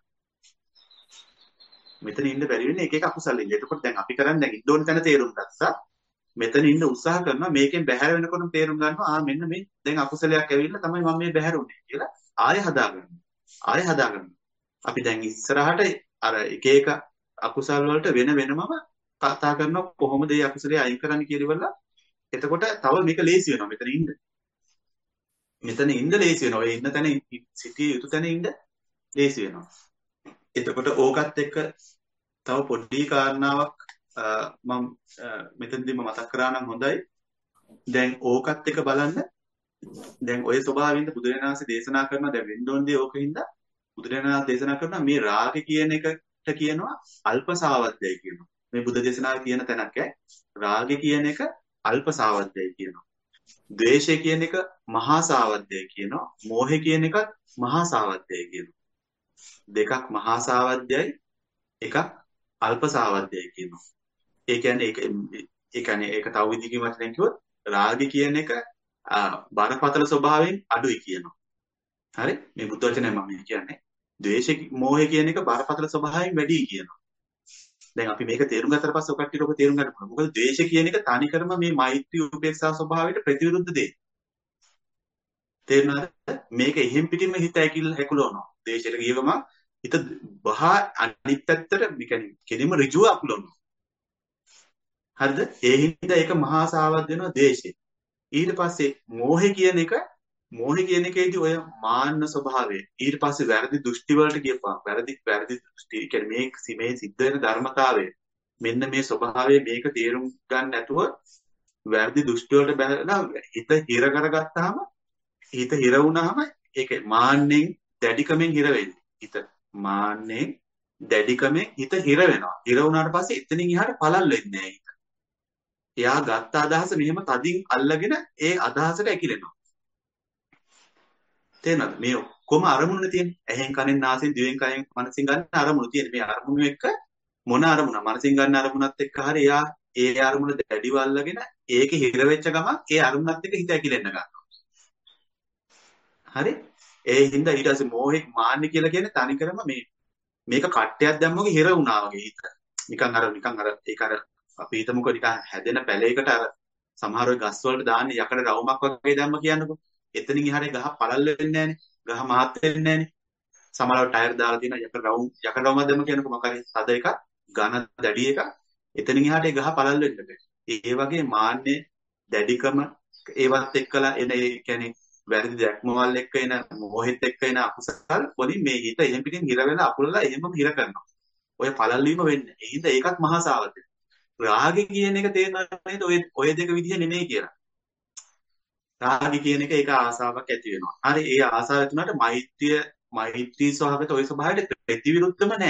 මෙතන ඉන්න බැරි වෙන්නේ එක එක අකුසල හින්දා. එතකොට දැන් අපි කරන්නේ දැන් ඉන්න ඕනේ තැන තේරුම් ගත්තා. මෙතන ඉන්න උත්සාහ කරනවා මේකෙන් බැහැර වෙනකොට තේරුම් ගන්නවා ආ මෙන්න මේ දැන් අකුසලයක් ඇවිල්ලා තමයි මම මේ බැහැර වුනේ කියලා ආයෙ හදාගන්නවා. ආයෙ හදාගන්නවා. අපි දැන් ඉස්සරහට අර එක එක අකුසල් වලට වෙන වෙනමම කතා කරනවා කොහොමද මේ අකුසලයේ අයින් කරන්න කියලා. එතකොට තව මේක ලේසි වෙනවා මෙතන ඉන්න. මෙතන ඉන්න ලේසි වෙනවා. ඒ ඉන්න තැන සිටිය යුතු තැන ඉන්න ලේසි වෙනවා. එතකොට ඕකත් එක්ක තව පොඩි කාරණාවක් මම මෙතනදීම මතක් කරා නම් හොඳයි. දැන් ඕකත් එක බලන්න. දැන් ඔය ස්වභාවයෙන්ද බුදුරජාණන් වහන්සේ දේශනා කරනවා දැන් වෙන්දෝන්දී ඕකින්ද බුදුරජාණන් වහන්සේ දේශනා කරනවා මේ රාගය කියන එකට කියනවා අල්ප සාවද්දයි කියනවා. මේ බුද්ධ දේශනාවේ තියෙන තැනක් ඈ. රාගය කියන එක අල්ප සාවද්දයි කියනවා. ද්වේෂය කියන එක මහා සාවද්දයි කියනවා. මෝහය කියන එකත් මහා සාවද්දයි කියනවා. දෙකක් මහා සාවද්දයි එකක් අල්ප සාවද්දයි කියනවා. ඒ කියන්නේ ඒක ඒ කියන්නේ ඒක තව විදිහකින් වචනෙන් කිව්වොත් රාගය කියන එක බරපතල ස්වභාවයෙන් අඩුයි කියනවා. හරි? මේ බුද්ධ වචනේ මම කියන්නේ. ද්වේෂ මෝහය කියන එක බරපතල ස්වභාවයෙන් වැඩි කියනවා. දැන් අපි මේක තේරුම් ගත්තට පස්සේ ඔය කට්ටියට ඔක තේරුම් ගන්න පුළුවන්. මොකද ද්වේෂ කියන එක තනිකරම මේ මෛත්‍රී උපේක්ෂා ස්වභාවයට ප්‍රතිවිරුද්ධ දෙයක්. තේරුණාද? මේක එහෙම් පිටින්ම හිත ඇකිල්ල හැකුලවනවා. ද්වේෂයට ගිය ගමන් හිත බහා අනිත් පැත්තට يعني කෙලිම ඍජුව අකුලවනවා. හරිද? ඒ හින්දා ඒක මහා සාවද්ද වෙනවා ද්වේෂය. ඊට පස්සේ මෝහය කියන එක මෝහය කියන එකේදී ඔය මාන්න ස්වභාවය. ඊට පස්සේ වැරදි දෘෂ්ටි වලට ගියපුවා. වැරදි වැරදි දෘෂ්ටි කියන්නේ මේ මේ සිද්ධ වෙන ධර්මතාවය. මෙන්න මේ ස්වභාවය මේක තේරුම් ගන්න නැතුව වැරදි දෘෂ්ටි වලට බැලලා හිත හිර කරගත්තාම හිත හිර වුණාම ඒක මාන්නෙන් දැඩිකමෙන් හිර වෙන්නේ. හිත මාන්නෙන් දැඩිකමෙන් හිත හිර වෙනවා. හිර වුණාට පස්සේ එතනින් එහාට පළල් වෙන්නේ නැහැ හිත. එයා ගත්ත අදහස මෙහෙම තදින් අල්ලගෙන ඒ අදහසට ඇකිලෙනවා. තේරෙනවද? මේ ඔක්කොම අරමුණනේ තියෙන්නේ. ඇහෙන් කනෙන් නාසයෙන් දිවෙන් කයෙන් මනසින් ගන්න අරමුණු තියෙන්නේ. මේ අරමුණු එක්ක මොන අරමුණ? මනසින් ගන්න අරමුණත් එක්ක හරි එයා ඒ අරමුණ දැඩිව අල්ලගෙන ඒකේ හිර වෙච්ච ගමන් ඒ අරමුණත් එක්ක හිත ඇකිලෙන්න ගන්නවා. හරි? ඒ හින්දා ඊට පස්සේ මෝහෙක් මාන්නේ කියලා කියන්නේ තනිකරම මේ මේක කට්ටයක් දැම්මෝගේ හිර වුණා වගේ හිත. නිකන් අර නිකන් අර ඒක අර අපි හිතමුකෝ නිකන් හැදෙන පැලයකට අර සමහර වෙලාවට ගස් වලට දාන්නේ යකඩ රවුමක් වගේ දැම්ම කියන්නකෝ. එතනින් එහාට ගහ පළල් වෙන්නේ නැහනේ. ගහ මහත් වෙන්නේ නැහනේ. සමහරව ටයර් දාලා තියෙන යකඩ රවුම් යකඩ රවුමක් දැම්ම කියන්නකෝ මොකක් හරි තද එකක් ඝන දැඩි එකක්. එතනින් එහාට ඒ ගහ පළල් වෙන්න බෑ. ඒ වගේ මාන්නේ දැඩිකම ඒවත් එක්කලා එන ඒ කියන්නේ වැරදි දැක්මවල් එක්ක එන මොහෙත් එක්ක එන අකුසල් වලින් මේ හිත එහෙම් පිටින් හිර වෙලා අකුලලා එහෙමම හිර කරනවා. ඔය පළල් වීම වෙන්නේ. ඒ හින්දා ඒකත් මහා සාවද්ද. රාගය කියන එක තේරෙනවද නේද? ඔය ඔය දෙක විදිහ නෙමෙයි කියලා. රාගය කියන එක ඒක ආසාවක් ඇති වෙනවා. හරි ඒ ආසාව ඇති වුණාට මෛත්‍රිය මෛත්‍රී ස්වභාවයට ඔය ස්වභාවයට ප්‍රතිවිරුද්ධම නැහැ.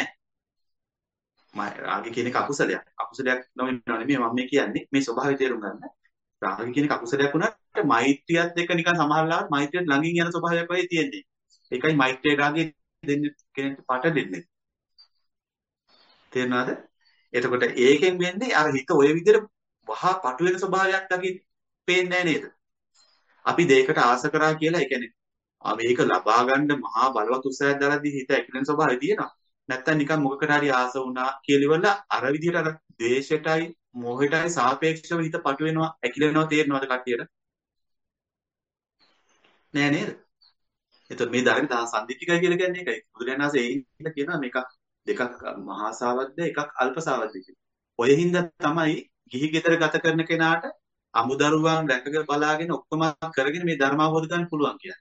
රාගය කියන එක අකුසලයක්. අකුසලයක් නොවෙනවා නෙමෙයි මම මේ කියන්නේ. මේ ස්වභාවය තේරුම් ගන්න. රාගය කියන එක අකුසලයක් වුණාට මෛත්‍රියත් එක්ක නිකන් සමහරවිට මෛත්‍රියට ළඟින් යන ස්වභාවයක් වගේ තියෙන්නේ. ඒකයි මෛත්‍රිය රාගය දෙන්නේ කෙනෙක්ට පාට දෙන්නේ. තේරුණාද? එතකොට ඒකෙන් වෙන්නේ අර හිත ඔය විදිහට වහා පටු වෙන ස්වභාවයක් දකින්න පේන්නේ නේද? අපි දෙයකට ආස කරා කියලා ඒ කියන්නේ ආ මේක ලබා ගන්න මහා බලවත් උත්සාහයක් දරද්දී හිත ඇකිලෙන ස්වභාවය තියෙනවා. නැත්තම් නිකන් මොකකට හරි ආස වුණා කියලා ඉවරලා අර විදිහට අර ද්වේෂයටයි මොහයටයි සාපේක්ෂව හිත පටු වෙනවා ඇකිලෙනවා තේරෙනවද කට්ටියට? නෑ නේද? එතකොට මේ ධර්ම දා සම්දික්කයි කියලා කියන්නේ ඒකයි. බුදුරජාණන් වහන්සේ ඒ හින්දා කියනවා මේක දෙකක් මහා සාවද්ද එකක් අල්ප සාවද්ද කියලා. ඔය හින්දා තමයි ගිහි ගෙදර ගත කරන කෙනාට අමුදරුවන් රැකගෙන බලාගෙන ඔක්කොම කරගෙන මේ ධර්ම අවබෝධ කරගන්න පුළුවන් කියන්නේ.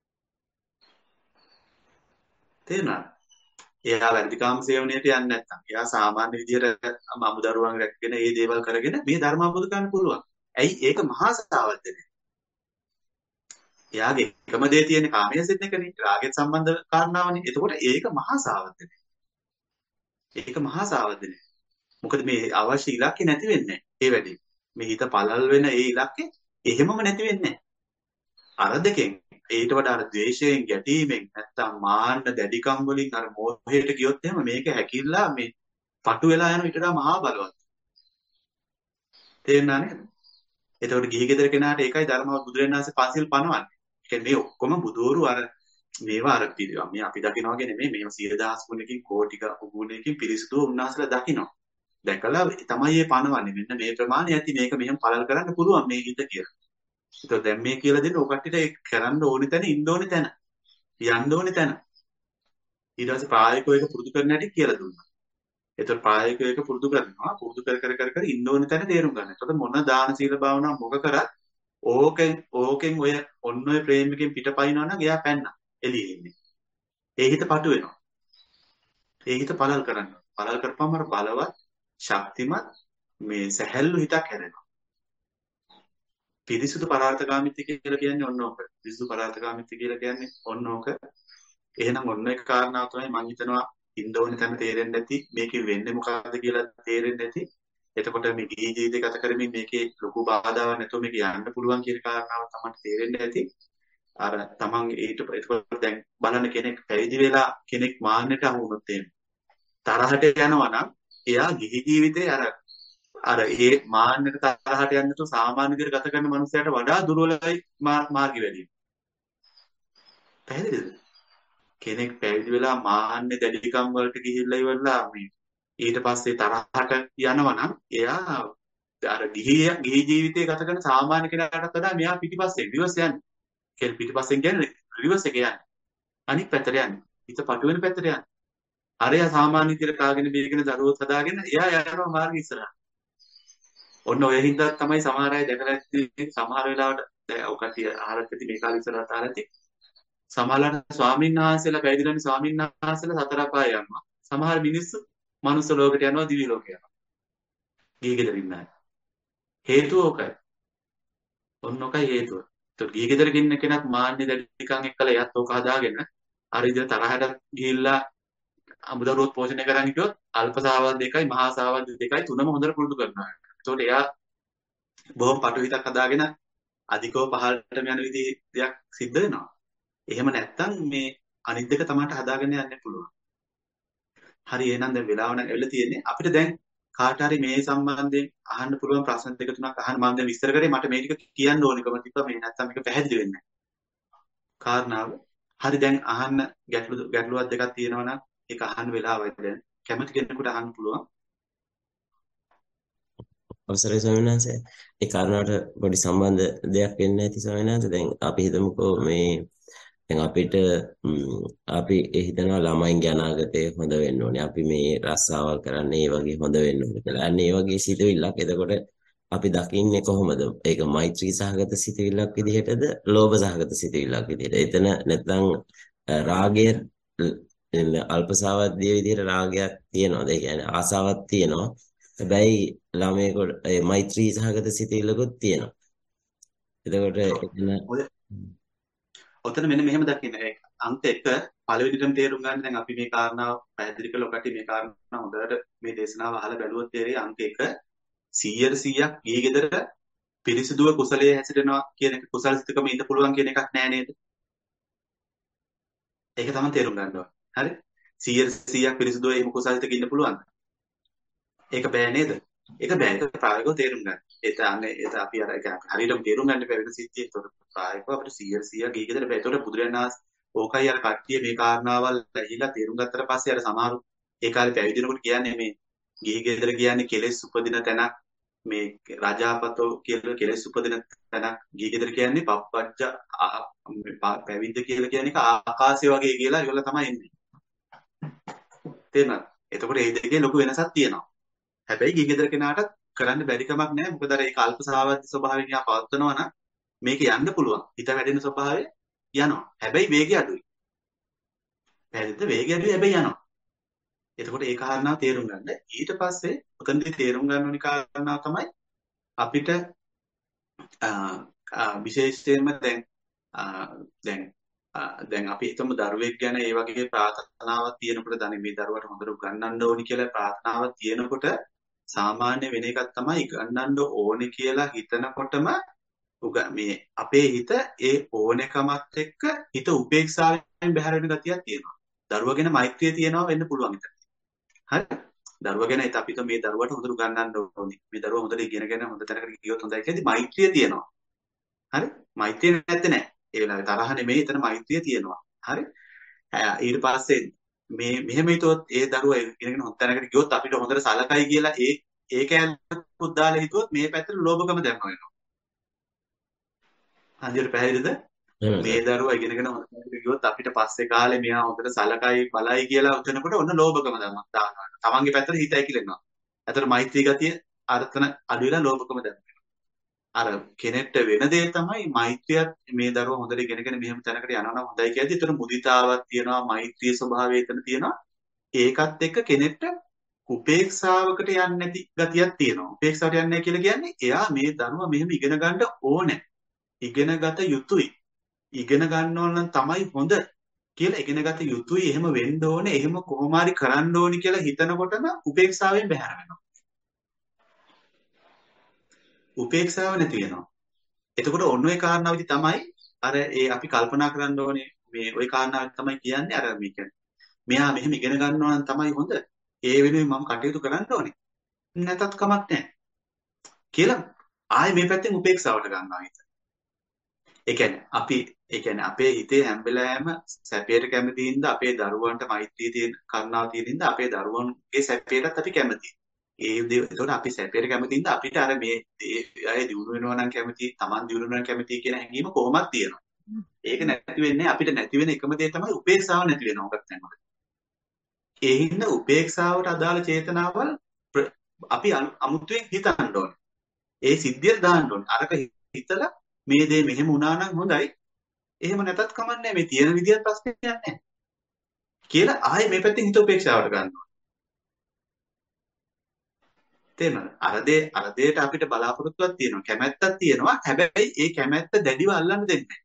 තේරුණාද? එයා වැඩිකාම සේවනයේට යන්නේ නැත්තම් එයා සාමාන්‍ය විදිහට අමුදරුවන් රැකගෙන මේ දේවල් කරගෙන මේ ධර්ම අවබෝධ කරගන්න පුළුවන්. ඇයි ඒක මහා සාවද්දනේ. එයාගේ එකම දේ තියෙන කාමයේ සිත් එකනේ රාගයට සම්බන්ධ කාරණාවනේ. එතකොට ඒක මහා සාවද්දනේ. ඒක මහා සාවද්දනේ. මොකද මේ අවශ්‍ය ඉලක්කේ නැති වෙන්නේ ඒ වැඩේ. මේ හිත පළල් වෙන ඒ ඉලක්කේ එහෙමම නැති වෙන්නේ අර දෙකෙන් ඊට වඩා අර ද්වේෂයෙන් ගැටීමෙන් නැත්තම් මාන්න දැඩිකම් වලින් අර මෝහයට ගියොත් එහෙම මේක හැකිල්ලා මේ පටු වෙලා යන විතර මහා බලවත්. තේරුණා නේද? එතකොට ගිහි ගෙදර කෙනාට ඒකයි ධර්ම බුදුරජාණන් වහන්සේ පන්සිල් පනවන්නේ. ඒ කියන්නේ මේ ඔක්කොම බුදවරු අර මේවා අර පිළිවා මේ අපි දකිනවා වගේ නෙමෙයි මේව සිය දහස් ගුණකින් කෝටි ගුණකින් පිරිසුදු උන්වහන්සේලා දකිනවා. දැකලා තමයි මේ පනවන්නේ. මෙන්න මේ ප්‍රමාණය ඇති මේක මෙහෙම පළල් කරන්න පුළුවන් මේ හිත කියලා. ඒතකොට දැන් මේ කියලා දෙන්න ඔය කට්ටියට ඒක කරන්න ඕනි තැන ඉන්න ඕනි තැන. යන්න ඕනි තැන. ඊට පස්සේ ප්‍රායෝගිකව ඒක පුරුදු කරන්න හැටි කියලා දුන්නා. ඒතකොට ප්‍රායෝගිකව ඒක පුරුදු කරනවා. පුරුදු කර කර කර කර ඉන්න ඕනි තැන තේරුම් ගන්න. ඒතකොට මොන දාන සීල භාවනා මොක කරත් ඕකෙන් ඕකෙන් ඔය ඔන්න ඔය ප්‍රේමිකෙන් පිටපයින්නවා නම් එයා පැන්නා. එළියේ ඉන්නේ. ඒ හිත පටු වෙනවා. ඒ හිත පළල් කරන්න. පළල් කරපුවම අර බලවත් ශක්තිමත් මේ සැහැල්ලු හිතක් හැදෙනවා. පිරිසුදු පරාර්ථකාමීත්වය කියලා කියන්නේ ඔන්න ඕක. පිරිසුදු පරාර්ථකාමීත්වය කියලා කියන්නේ ඔන්න ඕක. එහෙනම් ඔන්න එක කාරණාව තමයි මම හිතනවා ඉන්න ඕනේ තැන තේරෙන්නේ නැති මේකේ වෙන්නේ මොකද්ද කියලා තේරෙන්නේ නැති. එතකොට මේ ගිහි ජීවිතය ගත කරමින් මේකේ ලොකු බාධාවක් නැතුව මේක යන්න පුළුවන් කියන කාරණාව තමයි තේරෙන්නේ නැති. අර තමන් ඊට එතකොට දැන් බලන්න කෙනෙක් පැවිදි වෙලා කෙනෙක් මාන්නයට අහු වුණොත් එහෙම තරහට යනවා නම් එයා ගිහි ජීවිතේ අර අර ඒ මාන්නයට තරහට යන්නේ නැතුව සාමාන්‍ය විදිහට ගත කරන මනුස්සයට වඩා දුර්වලයි මාර්ගය වැඩි. පැහැදිලිද? කෙනෙක් පැවිදි වෙලා මාන්නේ දැඩිකම් වලට ගිහිල්ලා ඉවරලා මේ ඊට පස්සේ තරහට යනවා නම් එයා අර ගිහි ගිහි ජීවිතේ ගත කරන සාමාන්‍ය කෙනාටත් වඩා මෙයා පිටිපස්සේ රිවර්ස් යන්නේ. කෙනෙක් පිටිපස්සෙන් කියන්නේ රිවර්ස් එක යන්නේ. අනිත් පැත්තට යන්නේ. හිත පටු වෙන පැත්තට යන්නේ. අරයා සාමාන්‍ය විදිහට කාගෙන බීගෙන දරුවෝ හදාගෙන එයා යනවා මාර්ගය ඉස්සරහට. ඔන්න ඔය හින්දා තමයි සමහර අය දැකලා ඇති සමහර වෙලාවට දැන් ඔය කට්ටිය අහලා ඇති මේ කාලේ ඉස්සරහට අහලා ඇති. සමහරවිට ස්වාමීන් වහන්සේලා පැවිදිලානේ ස්වාමීන් වහන්සේලා සතර අපාය යනවා. සමහර මිනිස්සු මනුස්ස ලෝකෙට යනවා දිවි ලෝකෙට යනවා. ගිහි ගෙදර ඉන්න අය. හේතුව ඔකයි. ඔන්න ඔකයි හේතුව. ඒත් ගිහි ගෙදර ඉන්න කෙනෙක් මාන්නේ දැඩිකම් එක්කලා එයත් ඕක හදාගෙන අර විදිහට තරහට ගිහිල්ලා අමුදරුවොත් පෝෂණය කරන්න කිව්වොත් අල්ප සාවද්ද දෙකයි මහා සාවද්ද දෙකයි තුනම හොඳට පුරුදු කරනවා. ඒතකොට එයා බොහොම පටු හිතක් හදාගෙන අධිකව පහළටම යන විදිහ දෙයක් සිද්ධ වෙනවා. එහෙම නැත්තම් මේ අනිත් දෙක තමයි හදාගෙන යන්න පුළුවන්. හරි එහෙනම් දැන් වෙලාව නම් එවිල තියෙන්නේ. අපිට දැන් කාට හරි මේ සම්බන්ධයෙන් අහන්න පුළුවන් ප්‍රශ්න දෙක තුනක් අහන්න මම දැන් විස්තර කරේ මට මේ ටික කියන්න ඕනිකම තිබ්බා මේ නැත්තම් මේක පැහැදිලි වෙන්නේ නැහැ. කාරණාව. හරි දැන් අහන්න ගැටලු ගැටලුවක් දෙකක් තියෙනවා නම් ඒක අහන්න වෙලාවයි දැන්. කැමති කෙනෙකුට අහන්න පුළුවන්. අවසරයි ස්වාමීන් වහන්සේ. ඒ කාරණාවට පොඩි සම්බන්ධ දෙයක් වෙන්නේ නැති ස්වාමීන් වහන්සේ. දැන් අපි හිතමුකෝ මේ දැන් අපිට අපි හිතනවා ළමයින්ගේ අනාගතය හොඳ වෙන්න ඕනේ. අපි මේ රස්සාවල් කරන්නේ ඒ වගේ හොඳ වෙන්න ඕනේ කියලා. අන්න ඒ වගේ සිතුවිල්ලක්. එතකොට අපි දකින්නේ කොහොමද? ඒක මෛත්‍රී සහගත සිතුවිල්ලක් විදිහටද, ලෝභ සහගත සිතුවිල්ලක් විදිහට? එතන නැත්නම් රාගය අල්පසාවද්දී විදිහට රාගයක් තියෙනවද? ඒ කියන්නේ ආසාවක් තියෙනවා. හැබැයි ළමයෙකුට ඒ මෛත්‍රී සහගත සිතීලකුත් තියෙනවා. එතකොට එතන ඔය ඔතන මෙන්න මෙහෙම දකින්න. ඒ අංක එක පළවෙනිටම තේරුම් ගන්න. දැන් අපි මේ කාරණාව පැහැදිලි කළ ඔකට මේ කාරණා හොඳට මේ දේශනාව අහලා බැලුවොත් තේරෙයි අංක එක සීයට සීයක් ගිහි ගෙදර පිරිසිදුව කුසලයේ හැසිරෙනවා කියන එක කුසල සිතකම ඉන්න පුළුවන් කියන එකක් නෑ නේද? ඒක තමයි තේරුම් ගන්න ඕනේ. හරි? සීයට සීයක් පිරිසිදුව එහෙම කුසල සිතක ඉන්න පුළුවන්ද? ඒක බෑ නේද? ඒක බෑ. ඒක ප්‍රායෝගිකව තේරුම් ගන්න. ඒත් අනේ ඒත් අපි අර ඒක හරියටම තේරුම් ගන්න බැරි වෙන සිද්ධිය. ඒතකොට ප්‍රායෝගිකව අපිට සීයට සීයක් ගිහි ගෙදර බෑ. ඒතකොට බුදුරජාණන් වහන්සේ ඕකයි අර කට්ටිය මේ කාරණාවල් ඇහිලා තේරුම් ගත්තට පස්සේ අර සමහරු ඒ කාලේ පැවිදි වෙනකොට කියන්නේ මේ ගිහි ගෙදර කියන්නේ කෙලෙස් උපදින තැනක් මේ රජාපතෝ කියලා කෙලෙස් උපදින තැනක් ගිහි ගෙදර කියන්නේ පප්පච්ච පැවිද්ද කියලා කියන්නේ ආකාශය වගේ කියලා ඒගොල්ලෝ තමයි එන්නේ. තේරුණාද? එතකොට මේ දෙකේ ලොකු වෙනසක් තියෙනවා. හැබැයි ගිහි ගෙදර කෙනාට කරන්න බැරි කමක් නැහැ. මොකද අර ඒ කල්ප සාවද්‍ය ස්වභාවයෙන් යා පවත්වනවා නම් මේක යන්න පුළුවන්. හිත වැඩෙන ස්වභාවය යනවා. හැබැයි වේගය අඩුයි. පැහැදිලිද? වේගය අඩුයි හැබැයි යනවා. එතකොට ඒ කාරණාව තේරුම් ගන්න. ඊට පස්සේ උතනදී තේරුම් ගන්න ඕනි කාරණාව තමයි අපිට විශේෂයෙන්ම දැන් දැන් දැන් අපි හිතමු දරුවෙක් ගැන ඒ වගේ ප්‍රාර්ථනාවක් තියෙනකොට දැන් මේ දරුවට හොඳට උගන්වන්න ඕනි කියලා ප්‍රාර්ථනාවක් තියෙනකොට සාමාන්‍ය වෙන එකක් තමයි උගන්වන්න ඕනි කියලා හිතනකොටම මේ අපේ හිත ඒ ඕනකමත් එක්ක හිත උපේක්ෂාවෙන් බැහැර වෙන ගතියක් තියෙනවා. දරුවා ගැන මෛත්‍රිය තියෙනවා වෙන්න පුළුවන් හිතට. හරි? දරුවා ගැන හිත අපිට මේ දරුවට හොඳට උගන්වන්න ඕනි. මේ දරුවා හොඳට ඉගෙනගෙන හොඳ තැනකට ගියොත් හොඳයි කියලාදී මෛත්‍රිය තියෙනවා. හරි? මෛත්‍රිය නැත්තේ නෑ. ඒ වෙලාවේ තරහ නෙමෙයි එතන මෛත්‍රිය තියෙනවා. හරි? ඊට පස්සේ මේ මෙහෙම හිතුවොත් ඒ දරුවා ඉගෙනගෙන හොඳ තැනකට ගියොත් අපිට හොඳට සලකයි කියලා ඒ ඒ කැලේකුත් දාලා හිතුවොත් මේ පැත්තට ලෝභකම දැම්ම වෙනවා. හන්දියට පැහැදිලිද? මේ දරුවා ඉගෙනගෙන හොඳ තැනකට ගියොත් අපිට පස්සේ කාලේ මෙයා හොඳට සලකයි බලයි කියලා උතනකොට ඔන්න ලෝභකම දැම්මක් දානවා. තමන්ගේ පැත්තට හිත ඇකිලෙනවා. ඇතර මෛත්‍රී ගතිය අර්ථන අඩු වෙලා ලෝභකම දැම්ම. අර කෙනෙක්ට වෙන දේ තමයි මෛත්‍රියත් මේ දරුවා හොඳට ඉගෙනගෙන මෙහෙම තැනකට යනවා නම් හොඳයි කියද්දි එතන මුදිතාවක් තියෙනවා මෛත්‍රී ස්වභාවය එතන තියෙනවා ඒකත් එක්ක කෙනෙක්ට උපේක්ෂාවකට යන්නේ නැති ගතියක් තියෙනවා උපේක්ෂාවට යන්නේ කියලා කියන්නේ එයා මේ දරුවා මෙහෙම ඉගෙන ගන්න ඕනේ ඉගෙනගත යුතුයි ඉගෙන ගන්න ඕන නම් තමයි හොඳ කියලා ඉගෙනගත යුතුයි එහෙම වෙන්න ඕනේ එහෙම කොහොම හරි කරන්න ඕනි කියලා හිතනකොටම උපේක්ෂාවෙන් බැහැර වෙනවා උපේක්ෂාව නැති වෙනවා. එතකොට ඔන්න ඔය කාරණාවදි තමයි අර ඒ අපි කල්පනා කරන්න ඕනේ මේ ওই කාරණාව තමයි කියන්නේ අර මේ කියන්නේ. මෙයා මෙහෙම ඉගෙන ගන්නවා නම් තමයි හොඳ. ඒ වෙනුවෙන් මම කටයුතු කරන්න ඕනේ. නැතත් කමක් නැහැ. කියලා ආයේ මේ පැත්තෙන් උපේක්ෂාවට ගන්නවා හිත. ඒ කියන්නේ අපි ඒ කියන්නේ අපේ හිතේ හැම වෙලාවෙම සැපයට කැමති හින්දා අපේ දරුවන්ට මෛත්‍රී තියෙන කරුණාව තියෙන හින්දා අපේ දරුවන්ගේ සැපයටත් අපි කැමතියි. ඒ දේ එතකොට අපි සැපයට කැමති ඉඳ අපිට අර මේ අය දිනු වෙනවා නම් කැමති, Taman දිනු වෙනවා නම් කැමති කියන හැඟීම කොහොමද තියෙනවා. ඒක නැති වෙන්නේ අපිට නැති වෙන එකම දේ තමයි උපේක්ෂාව නැති වෙනවා ඔකට නැමකට. ඒ හින්දා උපේක්ෂාවට අදාළ චේතනාවල් අපි අමුතුවෙන් හිතන්න ඕනේ. ඒ සිද්ධියට දාන්න ඕනේ. අරක හිතලා මේ දේ මෙහෙම වුණා නම් හොඳයි. එහෙම නැතත් කමන්නේ මේ තියෙන විදියට ප්‍රශ්නයක් නැහැ. කියලා ආයේ මේ පැත්තෙන් හිත උපේක්ෂාවට ගන්නවා. තේරෙනවද? අර දේ අර දෙයට අපිට බලාපොරොත්තුවක් තියෙනවා කැමැත්තක් තියෙනවා හැබැයි ඒ කැමැත්ත දැඩිව අල්ලන්න දෙන්නේ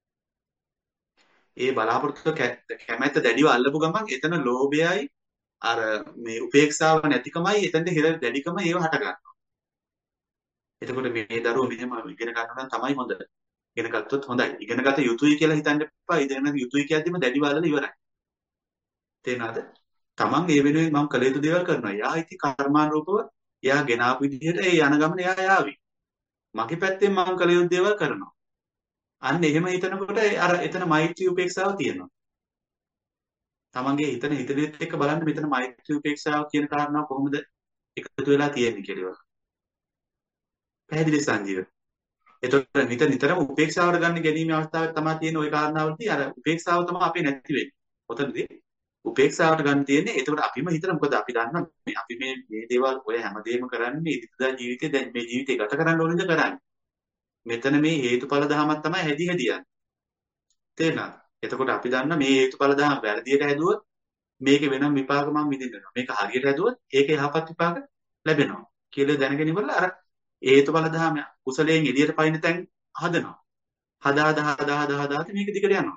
ඒ බලාපොරොත්තුව කැමැත්ත දැඩිව අල්ලපු ගමන් එතන ලෝභයයි අර මේ උපේක්ෂාව නැතිකමයි එතනට හිර දැඩිකම ඒව හට ගන්නවා එතකොට මේ දරුවෝ මෙහෙම ඉගෙන ගන්න නම් තමයි හොඳ ඉගෙන ගත්තොත් හොඳයි ඉගෙනගත යුතුයි කියලා හිතන්න එපා ඉගෙන යුතුයි කියද්දිම දැඩිව අල්ලලා ඉවරයි තේරෙනවද තමන් ඒ වෙනුවෙන් මම කළ යුතු දේවල් කරනවා යා ඉති කර්මානුරූපව එයා ගෙනාපු විදිහට ඒ යන ගමන එයා යාවි. මගේ පැත්තෙන් මම කළ යුතු දේවල් කරනවා. අන්න එහෙම හිතනකොට අර එතන මෛත්‍රී උපේක්ෂාව තියෙනවා. තමන්ගේ හිතන හිතෙත් එක්ක බලන්න මෙතන මෛත්‍රී උපේක්ෂාව කියන කාරණාව කොහොමද එකතු වෙලා තියෙන්නේ කියලා. පැහැදිලි සංජීව. එතකොට නිතර නිතරම උපේක්ෂාවට ගන්න ගැනීම අවස්ථාවේ තමයි තියෙන ওই කාරණාවලදී අර උපේක්ෂාව තමයි අපේ නැති වෙන්නේ. ඔතනදී උපේක්ෂාවට ගන්න තියෙන්නේ එතකොට අපිම හිතන මොකද අපි දන්නවා මේ අපි මේ මේ දේවල් ඔය හැමදේම කරන්නේ ඉදිරියදා ජීවිතේ දැන් මේ ජීවිතේ ගත කරන්න ඕනද කරන්නේ මෙතන මේ හේතුඵල ධමයක් තමයි හැදි හැදියන්නේ තේරෙනවද එතකොට අපි දන්න මේ හේතුඵල ධම වැරදියට හැදුවොත් මේකේ වෙනම විපාක මම විඳින්න වෙනවා මේක හරියට හැදුවොත් ඒකේ යහපත් විපාක ලැබෙනවා කියලා දැනගෙන ඉවරලා අර හේතුඵල ධර්ම කුසලයෙන් එළියට පයින් තැන් හදනවා. හදා හදා හදා හදා හදා මේක දිගට යනවා.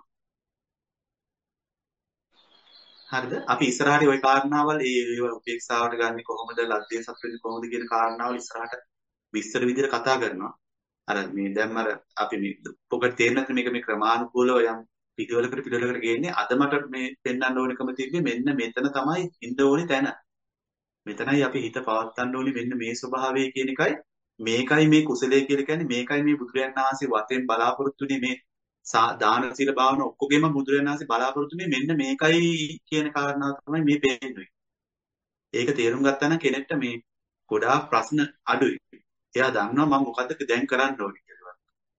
හරිද? අපි ඉස්සරහට ওই කාරණාවල් ඒ ඒවා උපේක්ෂාවට ගන්න කොහොමද ලද්දේ සත් වෙන්නේ කොහොමද කියන කාරණාවල් ඉස්සරහට විස්තර විදිහට කතා කරනවා. අර මේ දැන් අර අපි මේ පොකට තේරෙන්නේ නැත්නම් මේක මේ ක්‍රමානුකූලව යම් පිළිවෙලකට පිළිවෙලකට ගේන්නේ අද මට මේ පෙන්වන්න ඕනකම තිබ්බේ මෙන්න මෙතන තමයි ඉන්න ඕනේ තැන. මෙතනයි අපි හිත පවත්වන්න ඕනේ මෙන්න මේ ස්වභාවය කියන එකයි මේකයි මේ කුසලයේ කියලා කියන්නේ මේකයි මේ බුදුරයන් වහන්සේ වතෙන් බලාපොරොත්තුනේ මේ දාන සීල භාවන ඔක්කොගෙම බුදුරයන් වහන්සේ බලාපොරොත්තුනේ මෙන්න මේකයි කියන කාරණාව තමයි මේ පෙන්වන්නේ. ඒක තේරුම් ගත්තා නම් කෙනෙක්ට මේ ගොඩාක් ප්‍රශ්න අඩුයි. එයා දන්නවා මම මොකද්ද දැන් කරන්න ඕනේ කියලා.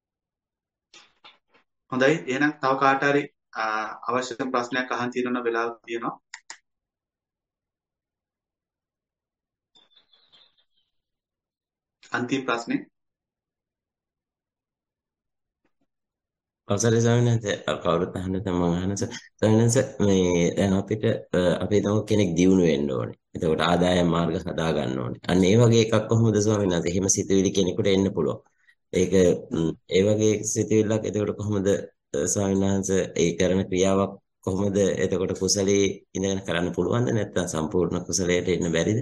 හොඳයි එහෙනම් තව කාට හරි අවශ්‍ය ප්‍රශ්නයක් අහන්න තියෙනවා වෙලාවක් තියෙනවා. අන්තිම ප්‍රශ්නේ අවසරයි ස්වාමීන් වහන්සේ කවුරුත් අහන්න නැත්නම් මම අහන්න ස්වාමීන් වහන්සේ මේ දැන් අපිට අපි හිතමු කෙනෙක් දියුණු වෙන්න ඕනේ. එතකොට ආදායම් මාර්ග හදා ගන්න ඕනේ. අන්න ඒ වගේ එකක් කොහොමද ස්වාමීන් වහන්සේ? එහෙම සිතුවිලි කෙනෙකුට එන්න පුළුවන්. ඒක ඒ වගේ සිතුවිල්ලක් එතකොට කොහොමද ස්වාමීන් වහන්සේ ඒ කරන ක්‍රියාවක් කොහොමද එතකොට කුසලයේ ඉඳගෙන කරන්න පුළුවන්ද නැත්නම් සම්පූර්ණ කුසලයට එන්න බැරිද?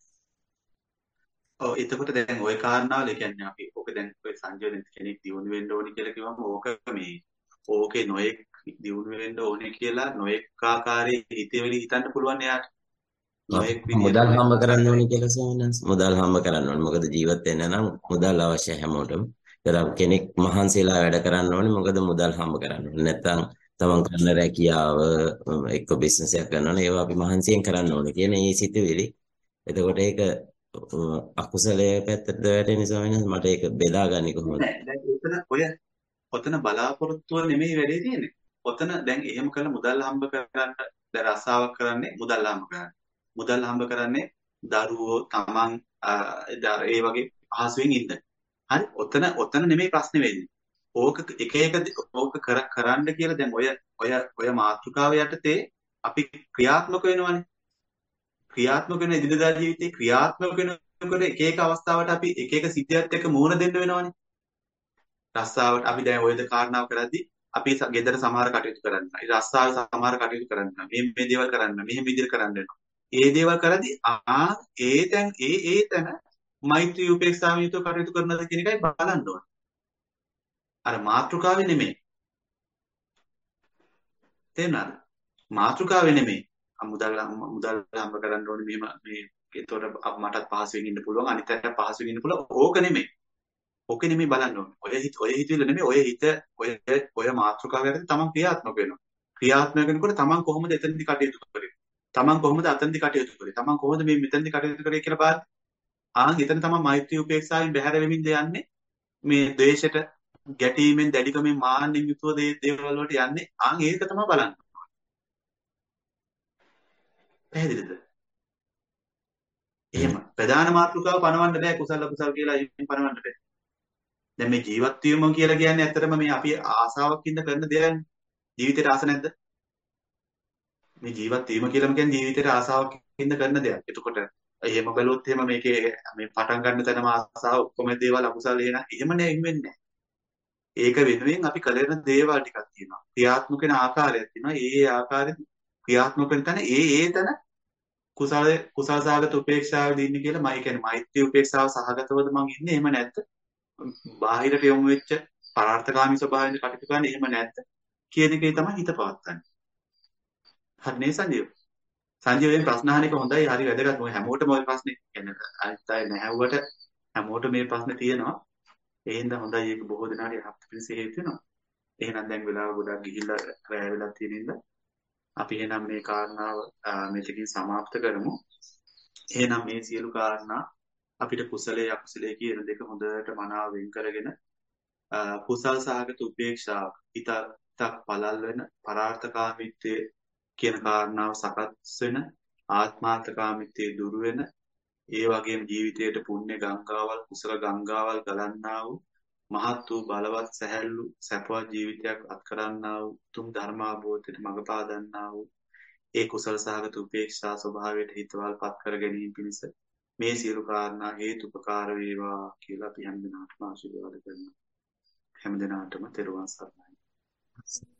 ඔව් එතකොට දැන් ওই කාරණාවල කියන්නේ අපි ඕක දැන් ඔය සංජෝදෙන් කෙනෙක් දියුණු වෙන්න ඕනේ කියලා කිව්වම ඕක මේ ඕකේ නොයෙක් දියුණු වෙන්න ඕනේ කියලා නොයෙක් ආකාරයේ හිතේවලි හිතන්න පුළුවන් එයාට. නොයෙක් මුදල් හම්බ කරන්න ඕනේ කියලා සෝනස් මුදල් හම්බ කරන්න ඕනේ. මොකද ජීවත් වෙන්න නම් මුදල් අවශ්‍යයි හැමෝටම. ඒතර කෙනෙක් මහන්සියලා වැඩ කරන්න ඕනේ මොකද මුදල් හම්බ කරන්න ඕනේ. නැත්තම් තමන් කරන රැකියාව එක්ක බිස්නස් එකක් කරනවා ඒවා අපි මහන්සියෙන් කරන්න ඕනේ කියන මේ සිතුවිලි. එතකොට ඒක අකුසලයේ පැත්තට වැටෙන ස්වාමීන් වහන්සේ මට ඒක බෙදා ගන්න කොහොමද? දැන් ඔතන ඔය ඔතන බලාපොරොත්තුව නෙමෙයි වැඩේ තියෙන්නේ. ඔතන දැන් එහෙම කරලා මුදල් හම්බ කරගන්න දැන් රස්සාවක් කරන්නේ මුදල් හම්බ කරන්න. මුදල් හම්බ කරන්නේ දරුවෝ තමන් ඒ වගේ පහසුවෙන් ඉන්න. හරි ඔතන ඔතන නෙමෙයි ප්‍රශ්නේ වෙන්නේ. ඕක එක එක ඕක කර කරන්න කියලා දැන් ඔය ඔය ඔය මාතෘකාව යටතේ අපි ක්‍රියාත්මක වෙනවනේ. ක්‍රියාත්මක වෙන ඉදිරියදා ජීවිතේ ක්‍රියාත්මක වෙනකොට එක එක අවස්ථාවට අපි එක එක සිද්ධියත් එක්ක මුහුණ දෙන්න වෙනවනේ. රස්සාවට අපි දැන් ඔයද කාරණාව කරද්දී අපි ගෙදර සමහර කටයුතු කරනවා. ඒ රස්සාවේ සමහර කටයුතු කරනවා. මේ මේ දේවල් කරනවා. මෙහෙම විදිහට කරන්න වෙනවා. ඒ දේවල් කරද්දී ආ ඒ තැන් ඒ ඒ තැන මෛත්‍රී උපේක්ෂාව යුතුව කටයුතු කරනද කියන එකයි බලන්න ඕනේ. අර මාතෘකාවේ නෙමෙයි. තේරුණාද? මාතෘකාවේ නෙමෙයි. මුදල් මුදල් හම්බ කරන්න ඕනේ මෙහෙම මේ ඒතකොට මටත් පහසුවෙන් ඉන්න පුළුවන් අනිත් අයට පහසුවෙන් ඉන්න පුළුවන් ඕක නෙමෙයි. ඕක නෙමෙයි බලන්න ඕනේ. ඔය හිත ඔය හිතවිල්ල නෙමෙයි ඔය හිත ඔය ඔය මාතෘකාව යටතේ තමන් ක්‍රියාත්මක වෙනවා. ක්‍රියාත්මක වෙනකොට තමන් කොහොමද එතනදි කටයුතු කරේ? තමන් කොහොමද අතනදි කටයුතු කරේ? තමන් කොහොමද මේ මෙතනදි කටයුතු කරේ කියලා බලන්න. ආන් එතන තමන් මෛත්‍රී උපේක්ෂාවෙන් බැහැර වෙමින්ද යන්නේ මේ ද්වේෂයට ගැටීමෙන් දැඩිකමෙන් මාන්නෙන් යුතුව දේවල් වලට යන්නේ. ආන් ඒක තමයි බලන්න. පැහැදිලිද? එහෙම ප්‍රධාන මාතෘකාව පනවන්න බෑ කුසල කුසල කියලා එහෙම පනවන්න බෑ. දැන් මේ ජීවත් වීම කියලා කියන්නේ ඇත්තටම මේ අපි ආසාවක් ඉඳ කරන දෙයක්. ජීවිතේට ආස නැද්ද? මේ ජීවත් වීම කියලාම කියන්නේ ජීවිතේට ආසාවක් ඉඳ කරන දෙයක්. එතකොට එහෙම බැලුවොත් එහෙම මේකේ මේ පටන් ගන්න තැනම ආසාව ඔක්කොම දේවල් අකුසල එන එහෙම නෑ වෙන්නේ නැහැ. ඒක වෙනුවෙන් අපි කරන දේවල් ටිකක් තියෙනවා. ක්‍රියාත්මක වෙන ආකාරයක් තියෙනවා. ඒ ඒ ආකාරයෙන් ක්‍රියාත්මක වෙන තැන ඒ ඒ තැන කුසල කුසල සහගත උපේක්ෂාවේදී ඉන්නේ කියලා මම කියන්නේ මෛත්‍රී උපේක්ෂාව සහගතවද මං ඉන්නේ එහෙම නැත්ද බාහිරට යොමු වෙච්ච පරාර්ථකාමී ස්වභාවයෙන් කටයුතු කරන්නේ එහෙම නැත්ද කියන එකේ තමයි හිත පවත්න්නේ. හරි නේ සංජීව? සංජීවයෙන් ප්‍රශ්න අහන එක හොඳයි හරි වැදගත්. මොකද හැමෝටම ওই ප්‍රශ්නේ කියන්නේ අනිත් අය නැහැවුවට හැමෝටම මේ ප්‍රශ්නේ තියෙනවා. ඒ හින්දා හොඳයි ඒක බොහෝ දෙනාට යහපත් පිණිස හේතු වෙනවා. එහෙනම් දැන් වෙලාව ගොඩක් ගිහිල්ලා රැය වෙලා තියෙන ඉඳලා අපි එහෙනම් මේ කාරණාව මෙතකින් સમાપ્ત කරමු. එහෙනම් මේ සියලු කාරණා අපිට කුසලයේ අකුසලයේ කියන දෙක හොඳට මනාව වෙන් කරගෙන කුසල් සහගත උපේක්ෂාව හිතක් පළල් වෙන පරාර්ථකාමීත්වයේ කියන කාරණාව සකස් වෙන ආත්මාර්ථකාමීත්වයේ දුරු වෙන ඒ වගේම ජීවිතයට පුණ්‍ය ගංගාවල් කුසල ගංගාවල් ගලන්නා වූ මහත් වූ බලවත් සැහැල්ලු සැපවත් ජීවිතයක් අත්කරන්නා වූ තුම් ධර්මාභෝධයට මඟ පාදන්නා වූ ඒ කුසල සහගත උපේක්ෂා ස්වභාවයට හිතවල්පත් කර ගැනීම පිණිස මේ සියලු කාරණා හේතුපකාර වේවා කියලා අපි හැම දිනකටම ආශිර්වාද කරනවා. හැම දිනකටම තෙරුවන් සරණයි.